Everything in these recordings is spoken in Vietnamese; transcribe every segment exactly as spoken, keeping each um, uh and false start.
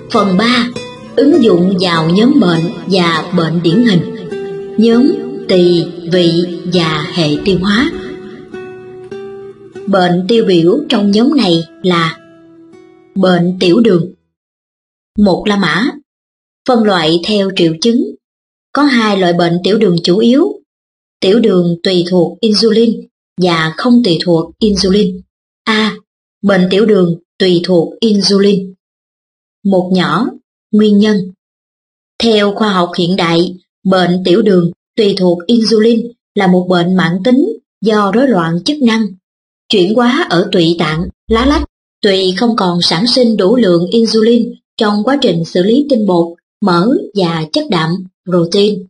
Phần ba. Ứng dụng vào nhóm bệnh và bệnh điển hình. Nhóm tỳ, vị và hệ tiêu hóa. Bệnh tiêu biểu trong nhóm này là bệnh tiểu đường. Một la mã. Phân loại theo triệu chứng. Có hai loại bệnh tiểu đường chủ yếu: tiểu đường tùy thuộc insulin và không tùy thuộc insulin. A. Bệnh tiểu đường tùy thuộc insulin. Một nhỏ. Nguyên nhân. Theo khoa học hiện đại, bệnh tiểu đường tùy thuộc insulin là một bệnh mãn tính do rối loạn chức năng, chuyển hóa ở tụy tạng, lá lách. Tụy không còn sản sinh đủ lượng insulin trong quá trình xử lý tinh bột, mỡ và chất đạm, protein.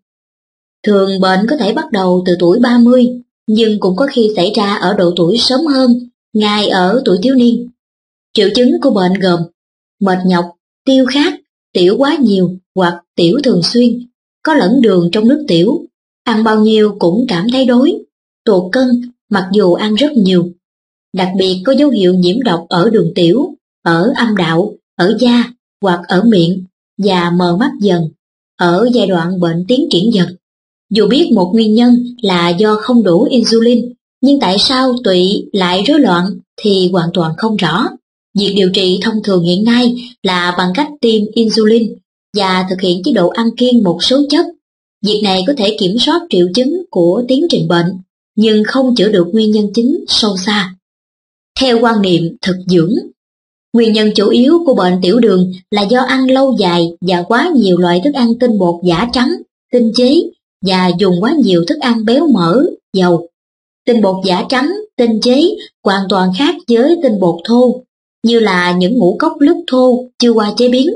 Thường bệnh có thể bắt đầu từ tuổi ba mươi, nhưng cũng có khi xảy ra ở độ tuổi sớm hơn, ngay ở tuổi thiếu niên. Triệu chứng của bệnh gồm mệt nhọc, tiêu khát, tiểu quá nhiều hoặc tiểu thường xuyên, có lẫn đường trong nước tiểu, ăn bao nhiêu cũng cảm thấy đói, tụt cân mặc dù ăn rất nhiều. Đặc biệt có dấu hiệu nhiễm độc ở đường tiểu, ở âm đạo, ở da hoặc ở miệng và mờ mắt dần ở giai đoạn bệnh tiến triển dần. Dù biết một nguyên nhân là do không đủ insulin, nhưng tại sao tụy lại rối loạn thì hoàn toàn không rõ. Việc điều trị thông thường hiện nay là bằng cách tiêm insulin và thực hiện chế độ ăn kiêng một số chất. Việc này có thể kiểm soát triệu chứng của tiến trình bệnh, nhưng không chữa được nguyên nhân chính sâu xa. Theo quan niệm thực dưỡng, nguyên nhân chủ yếu của bệnh tiểu đường là do ăn lâu dài và quá nhiều loại thức ăn tinh bột giả trắng, tinh chế và dùng quá nhiều thức ăn béo mỡ, dầu. Tinh bột giả trắng, tinh chế hoàn toàn khác với tinh bột thô, như là những ngũ cốc lứt thô chưa qua chế biến.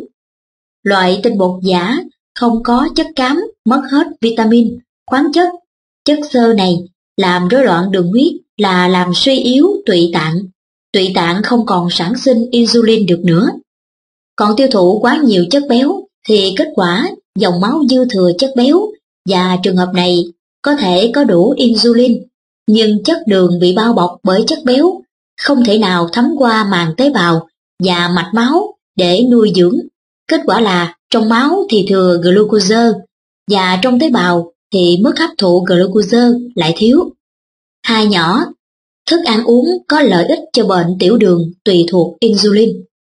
Loại tinh bột giả không có chất cám, mất hết vitamin, khoáng chất. Chất xơ này làm rối loạn đường huyết là làm suy yếu tụy tạng. Tụy tạng không còn sản sinh insulin được nữa. Còn tiêu thụ quá nhiều chất béo thì kết quả dòng máu dư thừa chất béo, và trường hợp này có thể có đủ insulin, nhưng chất đường bị bao bọc bởi chất béo, không thể nào thấm qua màng tế bào và mạch máu để nuôi dưỡng. Kết quả là trong máu thì thừa glucose và trong tế bào thì mức hấp thụ glucose lại thiếu. Hai nhỏ. Thức ăn uống có lợi ích cho bệnh tiểu đường tùy thuộc insulin.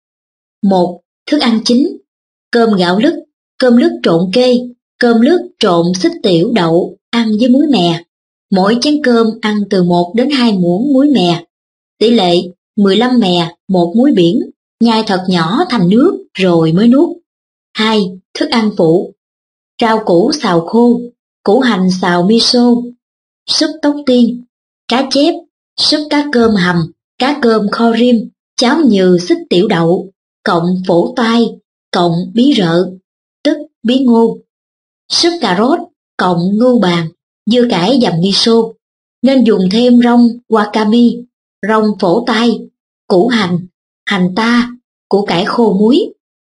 Một. Thức ăn chính: cơm gạo lứt, cơm lứt trộn kê, cơm lứt trộn xích tiểu đậu, ăn với muối mè. Mỗi chén cơm ăn từ một đến hai muỗng muối mè. Tỷ lệ mười lăm mè, một muối biển, nhai thật nhỏ thành nước rồi mới nuốt. Hai. Thức ăn phụ: rau củ xào khô, củ hành xào miso, súp tóc tiên, cá chép, súp cá cơm hầm, cá cơm kho rim, cháo nhừ xích tiểu đậu, cộng phổ tai, cộng bí rợ, tức bí ngô, súp cà rốt, cộng ngưu bàn, dưa cải dầm miso. Nên dùng thêm rong wakame, rong phổ tai, củ hành, hành ta, củ cải khô muối.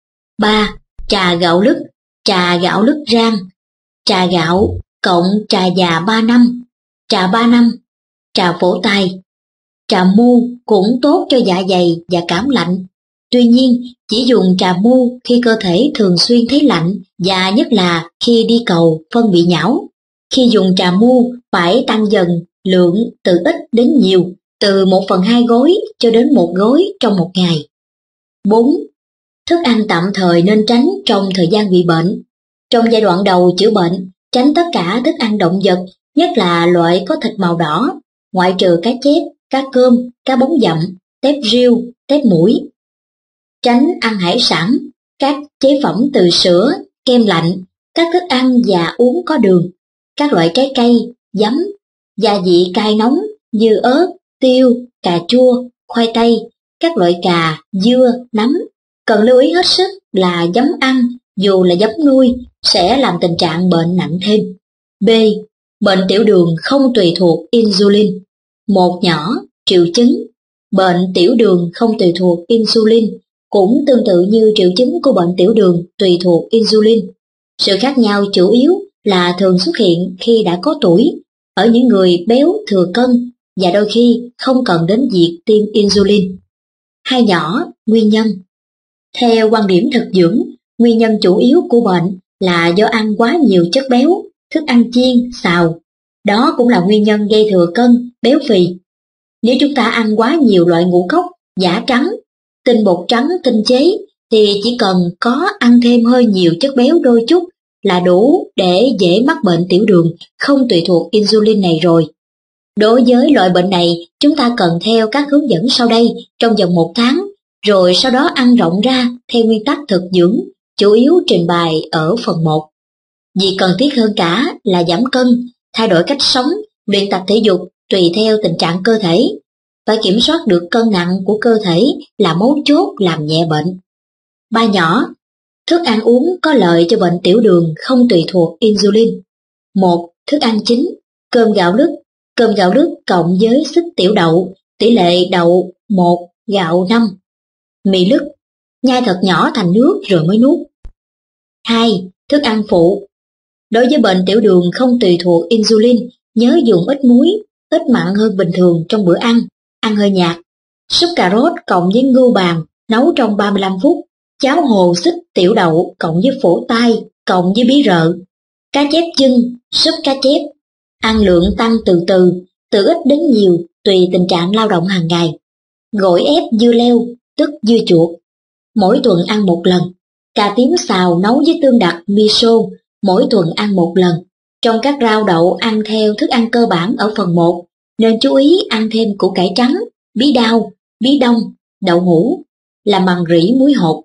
Ba. Trà gạo lứt, trà gạo lứt rang, trà gạo cộng trà già ba năm, trà ba năm, trà phổ tai. Trà mu cũng tốt cho dạ dày và cảm lạnh. Tuy nhiên, chỉ dùng trà mu khi cơ thể thường xuyên thấy lạnh và nhất là khi đi cầu phân bị nhão. Khi dùng trà mu phải tăng dần lượng từ ít đến nhiều, từ một phần hai gói cho đến một gói trong một ngày. Bốn. Thức ăn tạm thời nên tránh trong thời gian bị bệnh. Trong giai đoạn đầu chữa bệnh, tránh tất cả thức ăn động vật, nhất là loại có thịt màu đỏ, ngoại trừ cá chép, cá cơm, cá bống dặm, tép riêu, tép mũi. Tránh ăn hải sản, các chế phẩm từ sữa, kem lạnh, các thức ăn và uống có đường, các loại trái cây, giấm, gia vị cay nóng như ớt, tiêu, cà chua, khoai tây, các loại cà, dưa, nấm. Cần lưu ý hết sức là giấm ăn, dù là giấm nuôi, sẽ làm tình trạng bệnh nặng thêm. B. Bệnh tiểu đường không tùy thuộc insulin. Một nhỏ. Triệu chứng: bệnh tiểu đường không tùy thuộc insulin cũng tương tự như triệu chứng của bệnh tiểu đường tùy thuộc insulin. Sự khác nhau chủ yếu là thường xuất hiện khi đã có tuổi, ở những người béo thừa cân và đôi khi không cần đến việc tiêm insulin. Hai nhỏ. Nguyên nhân. Theo quan điểm thực dưỡng, Nguyên nhân chủ yếu của bệnh là do ăn quá nhiều chất béo, thức ăn chiên, xào. Đó cũng là nguyên nhân gây thừa cân, béo phì. Nếu chúng ta ăn quá nhiều loại ngũ cốc, giã trắng, tinh bột trắng, tinh chế, thì chỉ cần có ăn thêm hơi nhiều chất béo đôi chút là đủ để dễ mắc bệnh tiểu đường không tùy thuộc insulin này rồi. Đối với loại bệnh này, chúng ta cần theo các hướng dẫn sau đây trong vòng một tháng, rồi sau đó ăn rộng ra theo nguyên tắc thực dưỡng, chủ yếu trình bày ở phần một. Vì cần thiết hơn cả là giảm cân, thay đổi cách sống, luyện tập thể dục tùy theo tình trạng cơ thể. Phải kiểm soát được cân nặng của cơ thể là mấu chốt làm nhẹ bệnh. Ba nhỏ, thức ăn uống có lợi cho bệnh tiểu đường không tùy thuộc insulin. Một, thức ăn chính, cơm gạo lứt. Cơm gạo lứt cộng với xức tiểu đậu, tỷ lệ đậu một, gạo năm. Mì lứt, nhai thật nhỏ thành nước rồi mới nuốt. Hai, thức ăn phụ. Đối với bệnh tiểu đường không tùy thuộc insulin, nhớ dùng ít muối, ít mặn hơn bình thường trong bữa ăn, ăn hơi nhạt. Súp cà rốt cộng với ngưu bàng nấu trong ba mươi lăm phút. Cháo hồ xích tiểu đậu cộng với phổ tai cộng với bí rợ. Cá chép chưng, súp cá chép. Ăn lượng tăng từ từ, từ ít đến nhiều, tùy tình trạng lao động hàng ngày. Gỏi ép dưa leo, tức dưa chuột. Mỗi tuần ăn một lần. Cà tím xào nấu với tương đặc miso, mỗi tuần ăn một lần. Trong các rau đậu ăn theo thức ăn cơ bản ở phần một, nên chú ý ăn thêm củ cải trắng, bí đao, bí đông, đậu hũ, làm bằng rỉ muối hột.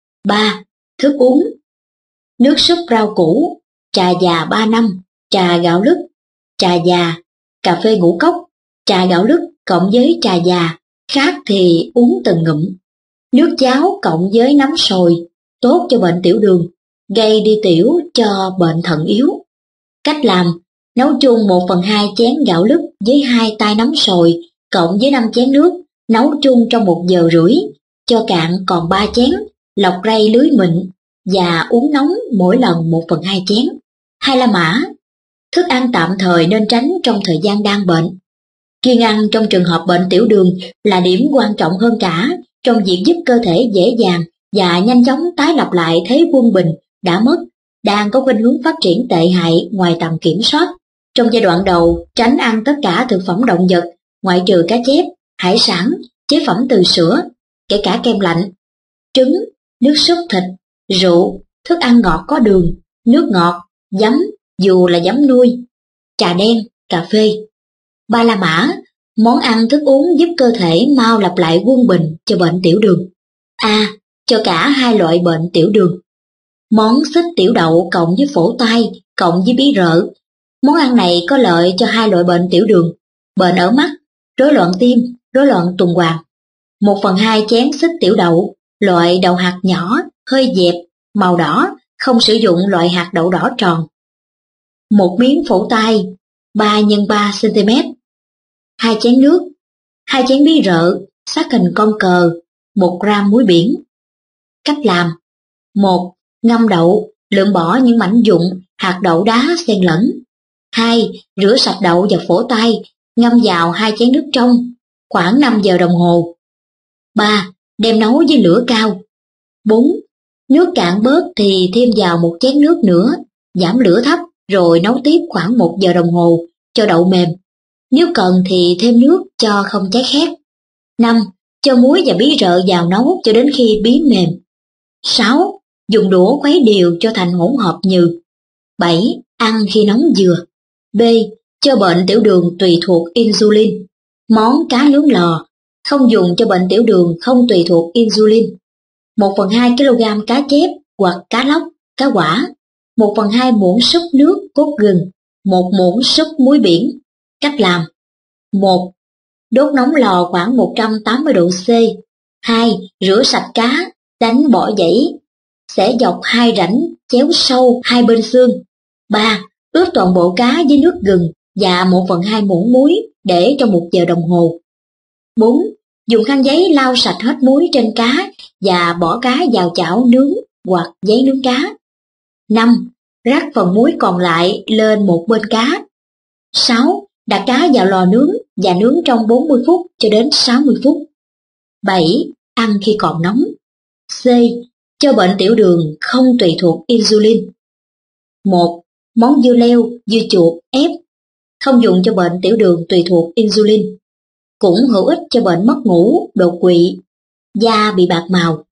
Ba. Thức uống. Nước súp rau củ, trà già ba năm, trà gạo lứt, trà già, cà phê ngũ cốc, trà gạo lứt cộng với trà già, khác thì uống từng ngụm. Nước cháo cộng với nấm sồi, tốt cho bệnh tiểu đường, gây đi tiểu cho bệnh thận yếu. Cách làm, nấu chung một phần hai chén gạo lứt với hai tay nấm sồi, cộng với năm chén nước, nấu chung trong một giờ rưỡi, cho cạn còn ba chén, lọc rây lưới mịn, và uống nóng mỗi lần một phần hai chén. Hai la mã, thức ăn tạm thời nên tránh trong thời gian đang bệnh. Kiêng ăn trong trường hợp bệnh tiểu đường là điểm quan trọng hơn cả trong việc giúp cơ thể dễ dàng và nhanh chóng tái lập lại thế quân bình đã mất, đang có khuynh hướng phát triển tệ hại ngoài tầm kiểm soát. Trong giai đoạn đầu, tránh ăn tất cả thực phẩm động vật, ngoại trừ cá chép, hải sản, chế phẩm từ sữa, kể cả kem lạnh, trứng, nước súp thịt, rượu, thức ăn ngọt có đường, nước ngọt, giấm, dù là giấm nuôi, trà đen, cà phê. Ba la mã, món ăn thức uống giúp cơ thể mau lập lại quân bình cho bệnh tiểu đường. A. Cho cả hai loại bệnh tiểu đường. Món xích tiểu đậu cộng với phổ tai cộng với bí rợ. Món ăn này có lợi cho hai loại bệnh tiểu đường, bệnh ở mắt, rối loạn tim, rối loạn tuần hoàn. Một phần hai chén xích tiểu đậu, loại đậu hạt nhỏ, hơi dẹp, màu đỏ, không sử dụng loại hạt đậu đỏ tròn. Một miếng phổ tai, ba nhân ba xăng-ti-mét. Hai chén nước, hai chén bí rợ, sắc hình con cờ, một gram muối biển. Cách làm. Một. Ngâm đậu, lượm bỏ những mảnh vụn, hạt đậu đá xen lẫn. Hai. Rửa sạch đậu và phổ tai, ngâm vào hai chén nước trong, khoảng năm giờ đồng hồ. Ba. Đem nấu với lửa cao. Bốn. Nước cạn bớt thì thêm vào một chén nước nữa, giảm lửa thấp rồi nấu tiếp khoảng một giờ đồng hồ cho đậu mềm. Nếu cần thì thêm nước cho không cháy khét. Năm. Cho muối và bí rợ vào nấu cho đến khi bí mềm. Sáu. Dùng đũa khuấy đều cho thành hỗn hợp nhừ. Bảy. Ăn khi nóng vừa. B. Cho bệnh tiểu đường tùy thuộc insulin. Món cá nướng lò, không dùng cho bệnh tiểu đường không tùy thuộc insulin. một phần hai ki lô gam cá chép hoặc cá lóc, cá quả. một phần hai muỗng súp nước cốt gừng, một muỗng súp muối biển. Cách làm. Một. Đốt nóng lò khoảng một trăm tám mươi độ C. Hai. Rửa sạch cá, đánh bỏ dãy, xẻ dọc hai rãnh chéo sâu hai bên xương. Ba. Ướp toàn bộ cá với nước gừng và một phần hai muỗng muối để trong một giờ đồng hồ. Bốn. Dùng khăn giấy lau sạch hết muối trên cá và bỏ cá vào chảo nướng hoặc giấy nướng cá. Năm. Rắc phần muối còn lại lên một bên cá. Sáu. Đặt cá vào lò nướng và nướng trong bốn mươi phút cho đến sáu mươi phút. Bảy. Ăn khi còn nóng. C. cho bệnh tiểu đường không tùy thuộc insulin. một. Món dưa leo, dưa chuột ép, không dùng cho bệnh tiểu đường tùy thuộc insulin. Cũng hữu ích cho bệnh mất ngủ, đột quỵ, da bị bạc màu.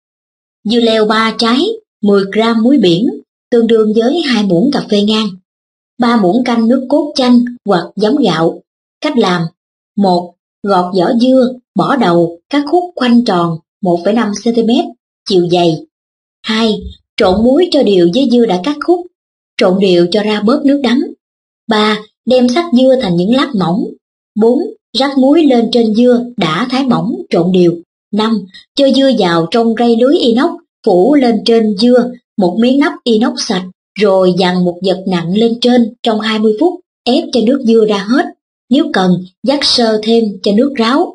Dưa leo ba trái, mười gam muối biển, tương đương với hai muỗng cà phê ngang, ba muỗng canh nước cốt chanh hoặc giấm gạo. Cách làm: một. Gọt vỏ dưa, bỏ đầu, cắt khúc khoanh tròn một phẩy năm xăng ti mét, chiều dày. hai. Trộn muối cho đều với dưa đã cắt khúc, trộn đều cho ra bớt nước đắng. ba. Đem xắt dưa thành những lát mỏng. bốn. Rắc muối lên trên dưa đã thái mỏng, trộn đều. năm. Cho dưa vào trong rây lưới inox, phủ lên trên dưa một miếng nắp inox sạch, rồi dằn một vật nặng lên trên trong hai mươi phút, ép cho nước dưa ra hết. Nếu cần, vắt sơ thêm cho nước ráo.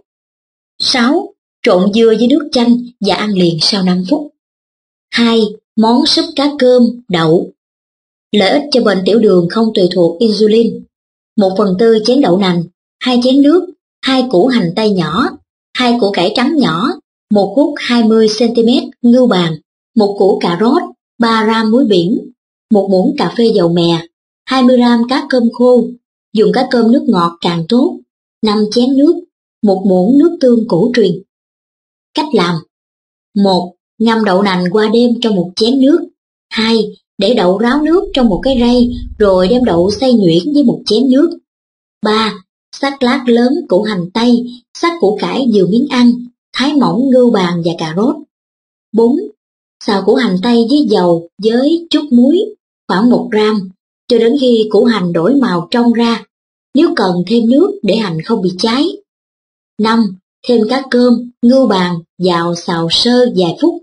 sáu. Trộn dưa với nước chanh và ăn liền sau năm phút. hai. Món súp cá cơm, đậu. Lợi ích cho bệnh tiểu đường không tùy thuộc insulin. một phần tư chén đậu nành, hai chén nước, hai củ hành tây nhỏ, hai củ cải trắng nhỏ, một hút hai mươi xăng ti mét ngưu bàng, một củ cà rốt, ba gam muối biển, một muỗng cà phê dầu mè, hai mươi gam cá cơm khô, dùng cá cơm nước ngọt càng tốt, năm chén nước, một muỗng nước tương cổ truyền. Cách làm: một. Ngâm đậu nành qua đêm trong một chén nước. hai. Để đậu ráo nước trong một cái rây, rồi đem đậu xay nhuyễn với một chén nước. ba. Xắt lát lớn củ hành tây, xắt củ cải vừa miếng ăn, thái mỏng ngưu bàng và cà rốt. bốn. Xào củ hành tây với dầu với chút muối, khoảng một gam, cho đến khi củ hành đổi màu trong ra. Nếu cần thêm nước để hành không bị cháy. năm. Thêm cá cơm, ngưu bàng vào xào sơ vài phút.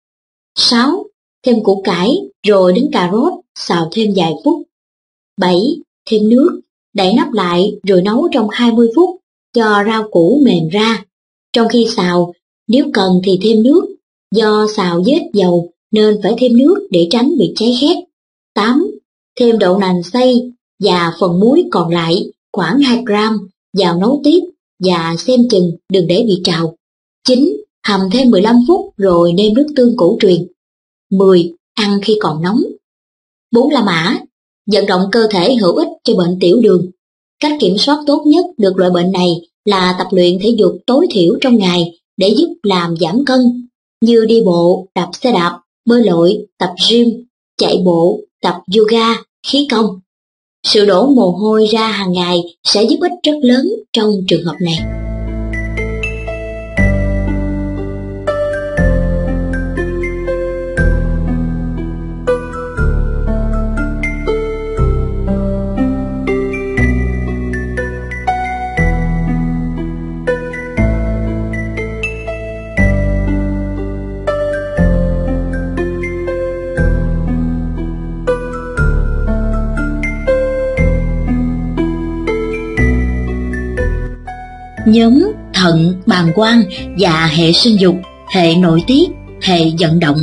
sáu. Thêm củ cải, rồi đến cà rốt, xào thêm vài phút. bảy. Thêm nước, đậy nắp lại rồi nấu trong hai mươi phút, cho rau củ mềm ra. Trong khi xào, nếu cần thì thêm nước, do xào với ít dầu nên phải thêm nước để tránh bị cháy khét. tám. Thêm đậu nành xay và phần muối còn lại, khoảng hai gam, vào nấu tiếp và xem chừng đừng để bị trào. chín. Hầm thêm mười lăm phút rồi nêm nước tương cổ truyền. mười. Ăn khi còn nóng. bốn. La mã, vận động cơ thể hữu ích cho bệnh tiểu đường. Cách kiểm soát tốt nhất được loại bệnh này là tập luyện thể dục tối thiểu trong ngày để giúp làm giảm cân, như đi bộ, đạp xe đạp, bơi lội, tập gym, chạy bộ, tập yoga, khí công. Sự đổ mồ hôi ra hàng ngày sẽ giúp ích rất lớn trong trường hợp này. Nhóm thận, bàng quang và hệ sinh dục, hệ nội tiết, hệ vận động.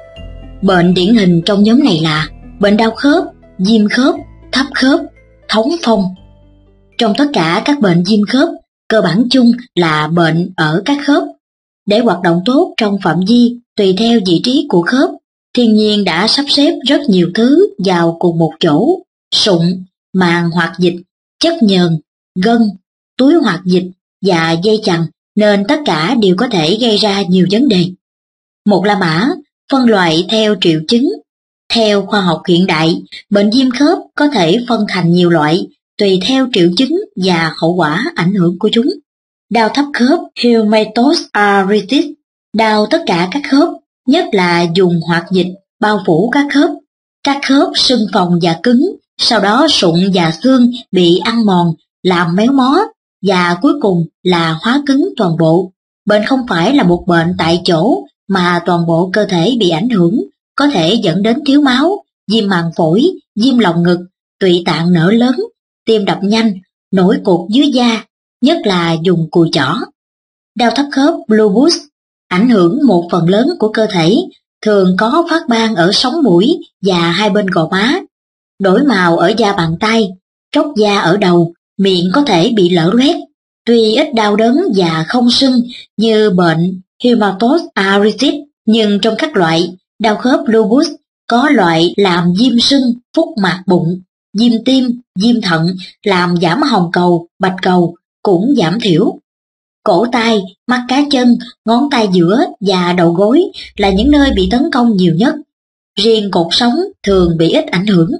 Bệnh điển hình trong nhóm này là bệnh đau khớp, viêm khớp, thấp khớp, thống phong. Trong tất cả các bệnh viêm khớp, cơ bản chung là bệnh ở các khớp. Để hoạt động tốt trong phạm vi tùy theo vị trí của khớp, thiên nhiên đã sắp xếp rất nhiều thứ vào cùng một chỗ: sụn, màng hoạt dịch, chất nhờn, gân, túi hoạt dịch và dây chằng, nên tất cả đều có thể gây ra nhiều vấn đề. Một La Mã phân loại theo triệu chứng. Theo khoa học hiện đại, bệnh viêm khớp có thể phân thành nhiều loại tùy theo triệu chứng và hậu quả ảnh hưởng của chúng. Đau thấp khớp, rheumatoid arthritis, đau tất cả các khớp, nhất là dùng hoạt dịch bao phủ các khớp. Các khớp sưng phồng và cứng, sau đó sụn và xương bị ăn mòn, làm méo mó, và cuối cùng là hóa cứng toàn bộ. Bệnh không phải là một bệnh tại chỗ mà toàn bộ cơ thể bị ảnh hưởng, có thể dẫn đến thiếu máu, viêm màng phổi, viêm lồng ngực, tụy tạng nở lớn, tim đập nhanh, nổi cục dưới da, nhất là dùng cùi chỏ. Đau thấp khớp lupus ảnh hưởng một phần lớn của cơ thể, thường có phát ban ở sống mũi và hai bên gò má, đổi màu ở da bàn tay, tróc da ở đầu, miệng có thể bị lở loét. Tuy ít đau đớn và không sưng như bệnh rheumatoid arthritis, nhưng trong các loại Đau khớp lupus có loại làm viêm sưng, phúc mạc bụng, viêm tim, viêm thận, làm giảm hồng cầu, bạch cầu, cũng giảm thiểu. Cổ tay, mắt cá chân, ngón tay giữa và đầu gối là những nơi bị tấn công nhiều nhất. Riêng cột sống thường bị ít ảnh hưởng.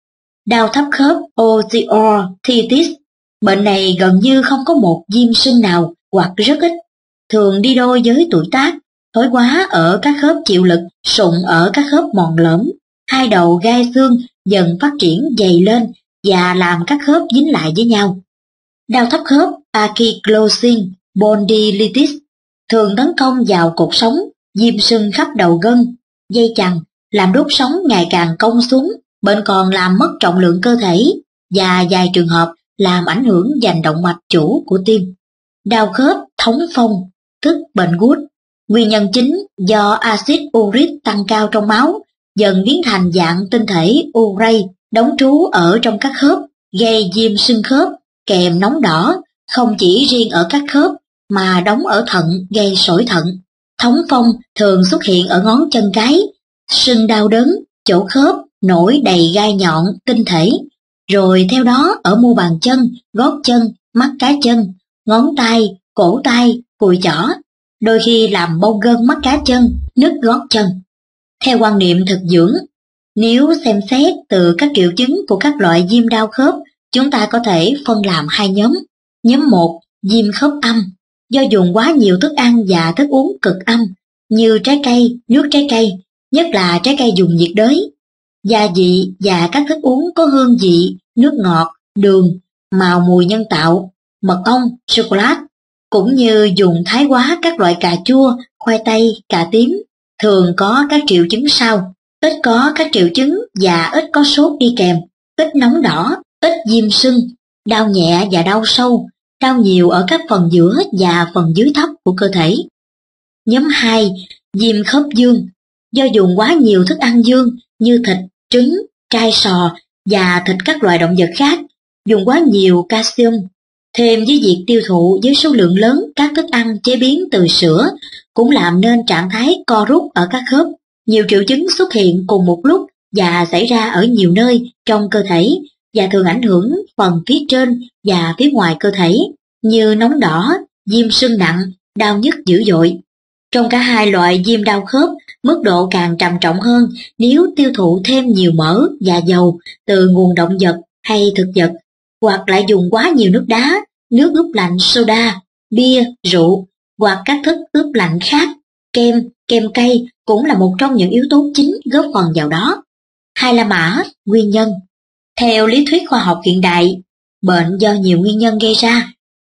Đau thấp khớp osteoarthritis, bệnh này gần như không có một viêm sưng nào hoặc rất ít, thường đi đôi với tuổi tác, thoái hóa ở các khớp chịu lực, sụn ở các khớp mòn lõm, hai đầu gai xương dần phát triển dày lên và làm các khớp dính lại với nhau. Đau thấp khớp ankylosing spondylitis thường tấn công vào cột sống, viêm sưng khắp đầu gân, dây chằng, làm đốt sống ngày càng cong xuống, bệnh còn làm mất trọng lượng cơ thể và vài trường hợp làm ảnh hưởng dành động mạch chủ của tim. Đau khớp thống phong, tức bệnh gút, nguyên nhân chính do axit uric tăng cao trong máu, dần biến thành dạng tinh thể urate đóng trú ở trong các khớp, gây viêm sưng khớp, kèm nóng đỏ, không chỉ riêng ở các khớp mà đóng ở thận gây sỏi thận. Thống phong thường xuất hiện ở ngón chân cái, sưng đau đớn, chỗ khớp nổi đầy gai nhọn, tinh thể, rồi theo đó ở mu bàn chân, gót chân, mắt cá chân, ngón tay, cổ tay, cùi chỏ, đôi khi làm bong gân mắt cá chân, nứt gót chân. Theo quan niệm thực dưỡng, nếu xem xét từ các triệu chứng của các loại viêm đau khớp, chúng ta có thể phân làm hai nhóm. Nhóm một, viêm khớp âm, do dùng quá nhiều thức ăn và thức uống cực âm, như trái cây, nước trái cây, nhất là trái cây dùng nhiệt đới, gia vị và các thức uống có hương vị, nước ngọt, đường, màu mùi nhân tạo, mật ong, sô-cô-lát, cũng như dùng thái quá các loại cà chua, khoai tây, cà tím, thường có các triệu chứng sau: ít có các triệu chứng và ít có sốt đi kèm, ít nóng đỏ, ít viêm sưng, đau nhẹ và đau sâu, đau nhiều ở các phần giữa và phần dưới thấp của cơ thể. Nhóm hai, viêm khớp dương, do dùng quá nhiều thức ăn dương như thịt, trứng, trai sò và thịt các loài động vật khác, dùng quá nhiều calcium, thêm với việc tiêu thụ với số lượng lớn các thức ăn chế biến từ sữa, cũng làm nên trạng thái co rút ở các khớp. Nhiều triệu chứng xuất hiện cùng một lúc và xảy ra ở nhiều nơi trong cơ thể và thường ảnh hưởng phần phía trên và phía ngoài cơ thể, như nóng đỏ, viêm sưng nặng, đau nhức dữ dội. Trong cả hai loại viêm đau khớp, mức độ càng trầm trọng hơn nếu tiêu thụ thêm nhiều mỡ và dầu từ nguồn động vật hay thực vật, hoặc lại dùng quá nhiều nước đá, nước ướp lạnh soda, bia, rượu, hoặc các thức ướp lạnh khác, kem, kem cây cũng là một trong những yếu tố chính góp phần vào đó. Hai La Mã, nguyên nhân. Theo lý thuyết khoa học hiện đại, bệnh do nhiều nguyên nhân gây ra,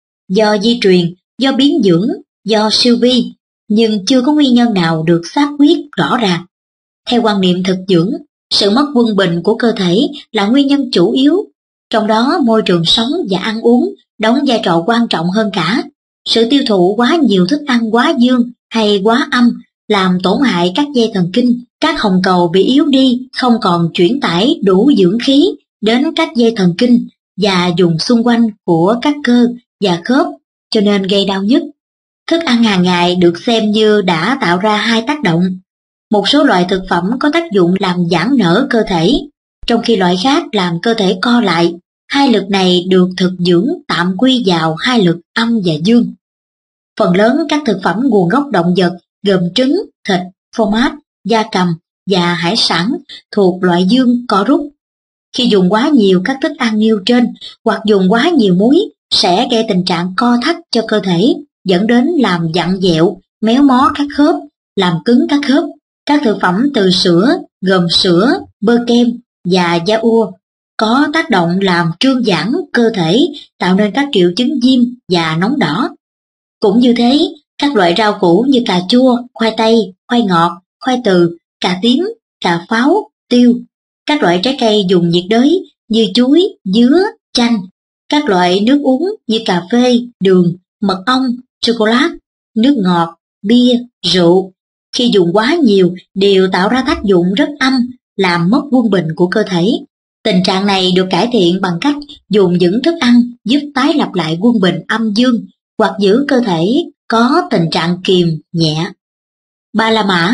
do di truyền, do biến dưỡng, do siêu vi, nhưng chưa có nguyên nhân nào được xác quyết rõ ràng. Theo quan niệm thực dưỡng, sự mất quân bình của cơ thể là nguyên nhân chủ yếu, trong đó môi trường sống và ăn uống đóng vai trò quan trọng hơn cả. Sự tiêu thụ quá nhiều thức ăn quá dương hay quá âm làm tổn hại các dây thần kinh, các hồng cầu bị yếu đi, không còn chuyển tải đủ dưỡng khí đến các dây thần kinh và dùng xung quanh của các cơ và khớp, cho nên gây đau nhức. Thức ăn hàng ngày được xem như đã tạo ra hai tác động. Một số loại thực phẩm có tác dụng làm giãn nở cơ thể, trong khi loại khác làm cơ thể co lại. Hai lực này được thực dưỡng tạm quy vào hai lực âm và dương. Phần lớn các thực phẩm nguồn gốc động vật gồm trứng, thịt, phô mát, gia cầm và hải sản thuộc loại dương co rút. Khi dùng quá nhiều các thức ăn nêu trên hoặc dùng quá nhiều muối sẽ gây tình trạng co thắt cho cơ thể, dẫn đến làm vặn vẹo, méo mó các khớp, làm cứng các khớp. Các thực phẩm từ sữa gồm sữa, bơ kem và da ua có tác động làm trương giãn cơ thể, tạo nên các triệu chứng viêm và nóng đỏ. Cũng như thế, các loại rau củ như cà chua, khoai tây, khoai ngọt, khoai từ, cà tím, cà pháo, tiêu, các loại trái cây dùng nhiệt đới như chuối, dứa, chanh, các loại nước uống như cà phê, đường, mật ong, sô-cô-lát, nước ngọt, bia, rượu, khi dùng quá nhiều đều tạo ra tác dụng rất âm, làm mất quân bình của cơ thể. Tình trạng này được cải thiện bằng cách dùng những thức ăn giúp tái lập lại quân bình âm dương hoặc giữ cơ thể có tình trạng kiềm nhẹ. Ba La Mã,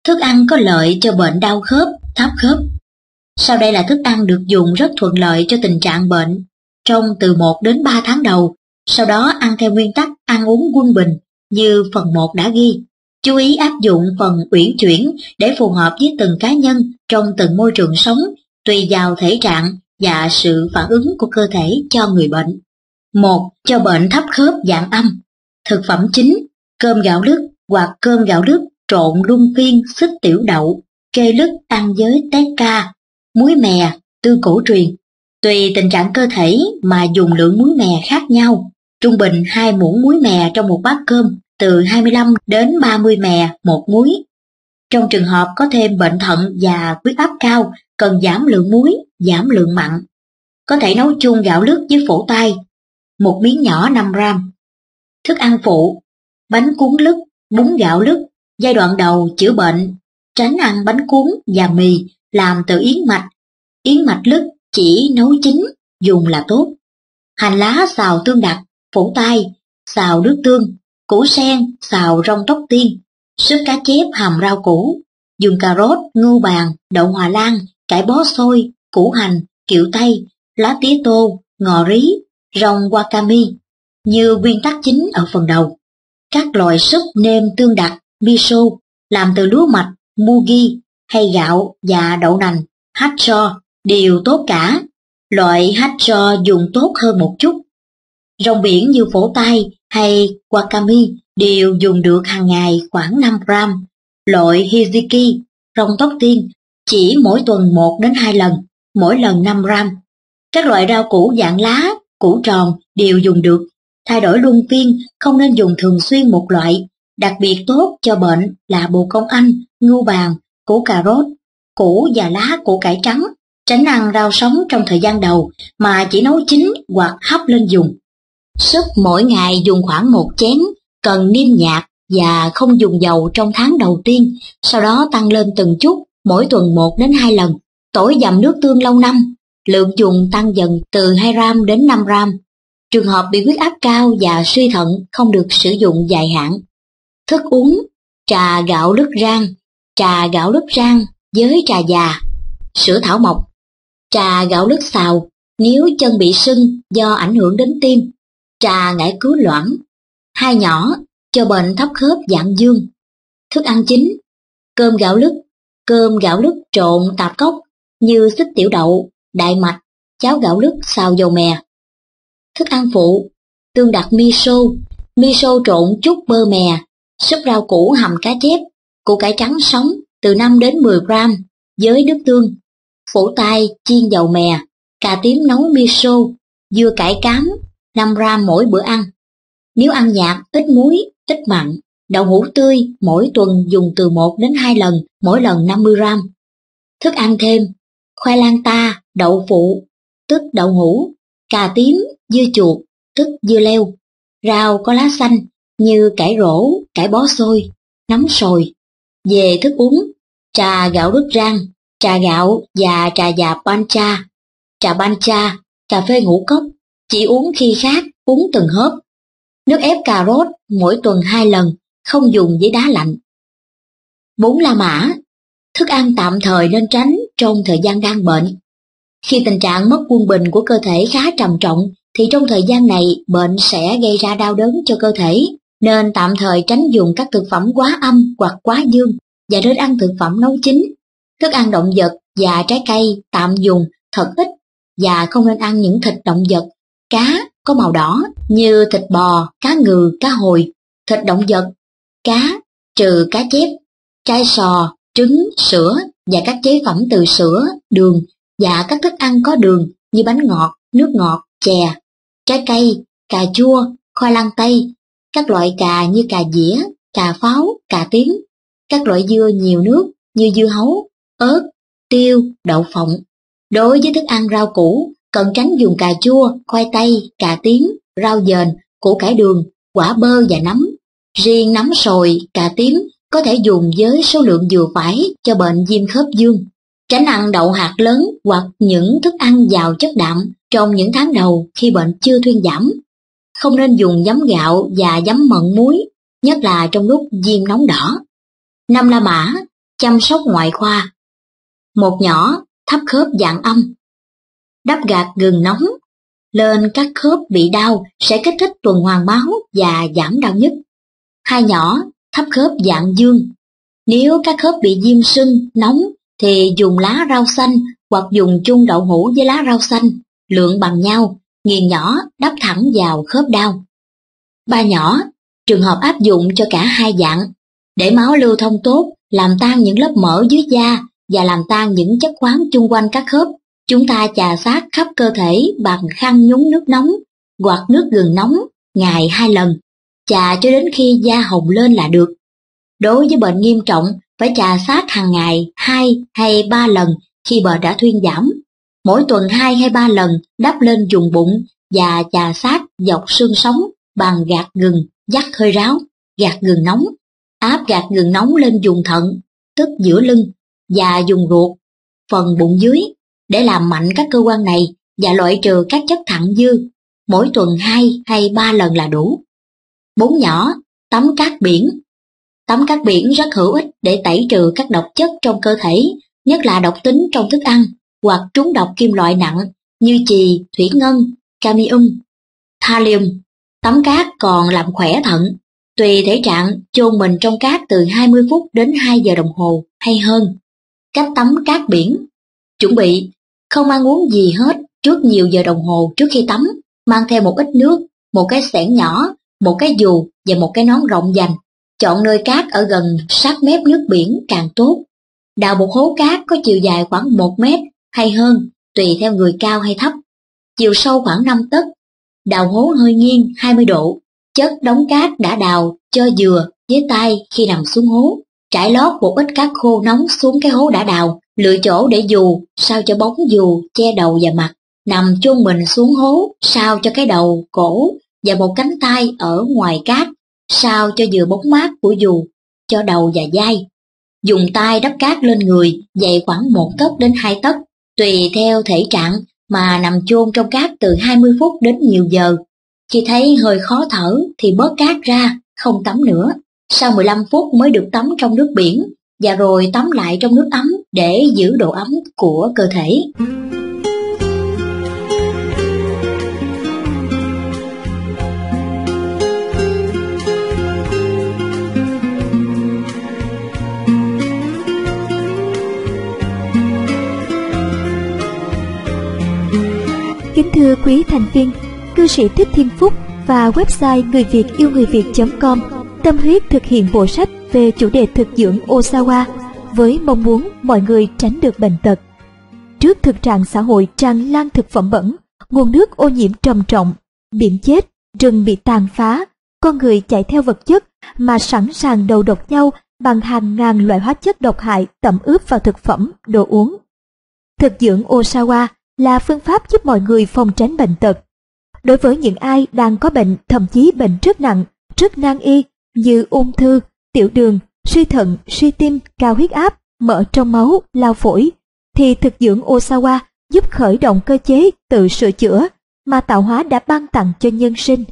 Thức ăn có lợi cho bệnh đau khớp, thấp khớp. Sau đây là thức ăn được dùng rất thuận lợi cho tình trạng bệnh trong từ một đến ba tháng đầu, sau đó ăn theo nguyên tắc ăn uống quân bình như phần một đã ghi. Chú ý áp dụng phần uyển chuyển để phù hợp với từng cá nhân trong từng môi trường sống, tùy vào thể trạng và sự phản ứng của cơ thể cho người bệnh. một. Cho bệnh thấp khớp dạng âm. Thực phẩm chính: cơm gạo lứt hoặc cơm gạo lứt trộn luân phiên xích tiểu đậu, kê lứt ăn với tét ca, muối mè, tương cổ truyền. Tùy tình trạng cơ thể mà dùng lượng muối mè khác nhau. Trung bình hai muỗng muối mè trong một bát cơm, từ hai mươi lăm đến ba mươi mè một muối. Trong trường hợp có thêm bệnh thận và huyết áp cao, cần giảm lượng muối, giảm lượng mặn. Có thể nấu chung gạo lứt với phổ tai, một miếng nhỏ năm gam. Thức ăn phụ: bánh cuốn lứt, bún gạo lứt. Giai đoạn đầu chữa bệnh, tránh ăn bánh cuốn và mì làm từ yến mạch. Yến mạch lứt chỉ nấu chín dùng là tốt. Hành lá xào tương đặc, phổ tai xào nước tương, củ sen xào rong tóc tiên, súp cá chép hầm rau củ, dùng cà rốt, ngưu bàng, đậu Hòa Lan, cải bó xôi, củ hành, kiệu tây, lá tía tô, ngò rí, rong wakame như nguyên tắc chính ở phần đầu. Các loại súp nêm tương đặc, miso làm từ lúa mạch, mugi hay gạo và đậu nành, hatcho đều tốt cả. Loại hatcho dùng tốt hơn một chút. Rong biển như phổ tai hay wakame đều dùng được hàng ngày khoảng năm gam. Loại hiziki, rong tóc tiên chỉ mỗi tuần một đến hai lần, mỗi lần năm gam. Các loại rau củ dạng lá, củ tròn đều dùng được. Thay đổi luân phiên, không nên dùng thường xuyên một loại. Đặc biệt tốt cho bệnh là bồ công anh, ngưu bàng, củ cà rốt, củ và lá củ cải trắng. Tránh ăn rau sống trong thời gian đầu mà chỉ nấu chín hoặc hấp lên dùng. Súp mỗi ngày dùng khoảng một chén, cần niêm nhạt và không dùng dầu trong tháng đầu tiên, sau đó tăng lên từng chút, mỗi tuần một đến hai lần. Tỏi dầm nước tương lâu năm, lượng dùng tăng dần từ hai gam đến năm gam. Trường hợp bị huyết áp cao và suy thận không được sử dụng dài hạn. Thức uống: trà gạo lứt rang, trà gạo lứt rang với trà già, sữa thảo mộc. Trà gạo lứt xào nếu chân bị sưng do ảnh hưởng đến tim. Trà ngải cứu loãng, hai nhỏ cho bệnh thấp khớp dạng dương. Thức ăn chính: cơm gạo lứt, cơm gạo lứt trộn tạp cốc như xích tiểu đậu, đại mạch, cháo gạo lứt xào dầu mè. Thức ăn phụ: tương đặc miso, miso trộn chút bơ mè, súp rau củ hầm cá chép, củ cải trắng sống từ năm đến mười gam với nước tương, phổ tai chiên dầu mè, cà tím nấu miso, dưa cải cám năm gam mỗi bữa ăn. Nếu ăn nhạt, ít muối, ít mặn, đậu hũ tươi mỗi tuần dùng từ một đến hai lần, mỗi lần năm mươi gam. Thức ăn thêm: khoai lang ta, đậu phụ, tức đậu hũ, cà tím, dưa chuột, tức dưa leo, rau có lá xanh như cải rổ, cải bó xôi, nấm sồi. Về thức uống: trà gạo lứt rang, trà gạo và trà già pancha. Trà pancha, cà phê ngũ cốc, chỉ uống khi khát, uống từng hớp. Nước ép cà rốt mỗi tuần hai lần, không dùng với đá lạnh. Bốn la mã, thức ăn tạm thời nên tránh trong thời gian đang bệnh. Khi tình trạng mất quân bình của cơ thể khá trầm trọng, thì trong thời gian này bệnh sẽ gây ra đau đớn cho cơ thể, nên tạm thời tránh dùng các thực phẩm quá âm hoặc quá dương và nên ăn thực phẩm nấu chín. Thức ăn động vật và trái cây tạm dùng thật ít và không nên ăn những thịt động vật, cá có màu đỏ như thịt bò, cá ngừ, cá hồi. Thịt động vật, cá trừ cá chép, trái sò, trứng, sữa và các chế phẩm từ sữa, đường và các thức ăn có đường như bánh ngọt, nước ngọt, chè, trái cây, cà chua, khoai lang tây, các loại cà như cà dĩa, cà pháo, cà tím, các loại dưa nhiều nước như dưa hấu, ớt, tiêu, đậu phộng. Đối với thức ăn rau củ, cần tránh dùng cà chua, khoai tây, cà tím, rau dền, củ cải đường, quả bơ và nấm. Riêng nấm sồi, cà tím có thể dùng với số lượng vừa phải cho bệnh viêm khớp dương. Tránh ăn đậu hạt lớn hoặc những thức ăn giàu chất đạm trong những tháng đầu khi bệnh chưa thuyên giảm. Không nên dùng giấm gạo và giấm mận muối, nhất là trong lúc viêm nóng đỏ. Năm la mã, chăm sóc ngoại khoa. Một nhỏ thấp khớp dạng âm, đắp gạt gừng nóng lên các khớp bị đau sẽ kích thích tuần hoàn máu và giảm đau nhức. Hai nhỏ thấp khớp dạng dương, nếu các khớp bị viêm sưng, nóng thì dùng lá rau xanh hoặc dùng chung đậu hũ với lá rau xanh, lượng bằng nhau, nghiền nhỏ đắp thẳng vào khớp đau. Ba nhỏ, trường hợp áp dụng cho cả hai dạng, để máu lưu thông tốt, làm tan những lớp mỡ dưới da và làm tan những chất khoáng chung quanh các khớp. Chúng ta chà xát khắp cơ thể bằng khăn nhúng nước nóng hoặc nước gừng nóng ngày hai lần, chà cho đến khi da hồng lên là được. Đối với bệnh nghiêm trọng, phải chà xát hàng ngày hai hay ba lần khi bệnh đã thuyên giảm. Mỗi tuần hai hay ba lần đắp lên vùng bụng và chà xát dọc xương sống bằng gạt gừng vắt hơi ráo, gạt gừng nóng. Áp gạt gừng nóng lên vùng thận, tức giữa lưng, và vùng ruột, phần bụng dưới, để làm mạnh các cơ quan này và loại trừ các chất thặng dư. Mỗi tuần hai hay ba lần là đủ. Bốn nhỏ, tắm cát biển. Tắm cát biển rất hữu ích để tẩy trừ các độc chất trong cơ thể, nhất là độc tính trong thức ăn hoặc trúng độc kim loại nặng như chì, thủy ngân, cadmium, thallium. Tắm cát còn làm khỏe thận. Tùy thể trạng, chôn mình trong cát từ hai mươi phút đến hai giờ đồng hồ hay hơn. Cách tắm cát biển: chuẩn bị không ăn uống gì hết trước nhiều giờ đồng hồ trước khi tắm, mang theo một ít nước, một cái xẻng nhỏ, một cái dù và một cái nón rộng vành. Chọn nơi cát ở gần sát mép nước biển càng tốt. Đào một hố cát có chiều dài khoảng một mét hay hơn, tùy theo người cao hay thấp. Chiều sâu khoảng năm tấc. Đào hố hơi nghiêng hai mươi độ. Chất đống cát đã đào cho vừa với tay khi nằm xuống hố. Trải lót một ít cát khô nóng xuống cái hố đã đào. Lựa chỗ để dù sao cho bóng dù che đầu và mặt. Nằm chôn mình xuống hố sao cho cái đầu, cổ và một cánh tay ở ngoài cát, sao cho vừa bóng mát của dù cho đầu và vai. Dùng tay đắp cát lên người, dày khoảng một tấc đến hai tấc, tùy theo thể trạng mà nằm chôn trong cát từ hai mươi phút đến nhiều giờ. Khi thấy hơi khó thở thì bớt cát ra, không tắm nữa. Sau mười lăm phút mới được tắm trong nước biển, và rồi tắm lại trong nước ấm để giữ độ ấm của cơ thể. Kính thưa quý thành viên, cư sĩ Thích Thiên Phúc và website người việt yêu người việt chấm com tâm huyết thực hiện bộ sách về chủ đề thực dưỡng Osawa với mong muốn mọi người tránh được bệnh tật. Trước thực trạng xã hội tràn lan thực phẩm bẩn, nguồn nước ô nhiễm trầm trọng, biển chết, rừng bị tàn phá, con người chạy theo vật chất mà sẵn sàng đầu độc nhau bằng hàng ngàn loại hóa chất độc hại tẩm ướp vào thực phẩm, đồ uống. Thực dưỡng Osawa là phương pháp giúp mọi người phòng tránh bệnh tật. Đối với những ai đang có bệnh, thậm chí bệnh rất nặng, rất nan y như ung thư, tiểu đường, suy thận, suy tim, cao huyết áp, mỡ trong máu, lao phổi, thì thực dưỡng Osawa giúp khởi động cơ chế tự sửa chữa mà tạo hóa đã ban tặng cho nhân sinh.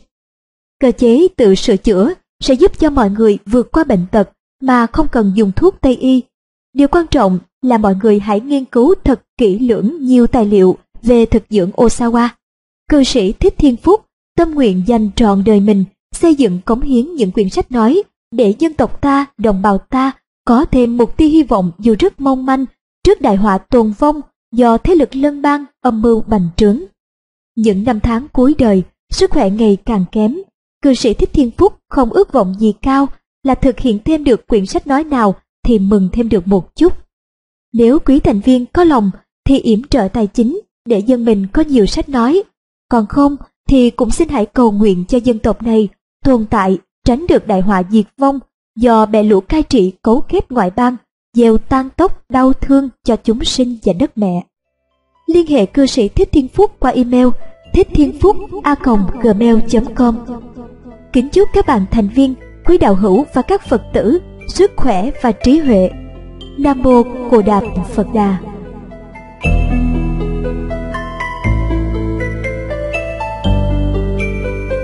Cơ chế tự sửa chữa sẽ giúp cho mọi người vượt qua bệnh tật mà không cần dùng thuốc Tây y. Điều quan trọng là mọi người hãy nghiên cứu thật kỹ lưỡng nhiều tài liệu về thực dưỡng Osawa. Cư sĩ Thích Thiên Phúc tâm nguyện dành trọn đời mình xây dựng cống hiến những quyển sách nói để dân tộc ta, đồng bào ta có thêm một tia hy vọng dù rất mong manh trước đại họa tồn vong do thế lực lân bang âm mưu bành trướng. Những năm tháng cuối đời, sức khỏe ngày càng kém, cư sĩ Thích Thiên Phúc không ước vọng gì cao là thực hiện thêm được quyển sách nói nào thì mừng thêm được một chút. Nếu quý thành viên có lòng thì yểm trợ tài chính để dân mình có nhiều sách nói, còn không thì cũng xin hãy cầu nguyện cho dân tộc này tồn tại, tránh được đại họa diệt vong do bè lũ cai trị cấu kết ngoại bang, gieo tan tóc đau thương cho chúng sinh và đất mẹ. Liên hệ cư sĩ Thích Thiên Phúc qua email thích thiên phúc a còng gmail chấm com. Kính chúc các bạn thành viên, quý đạo hữu và các Phật tử sức khỏe và trí huệ. Nam mô Bồ Đà Phật Đà.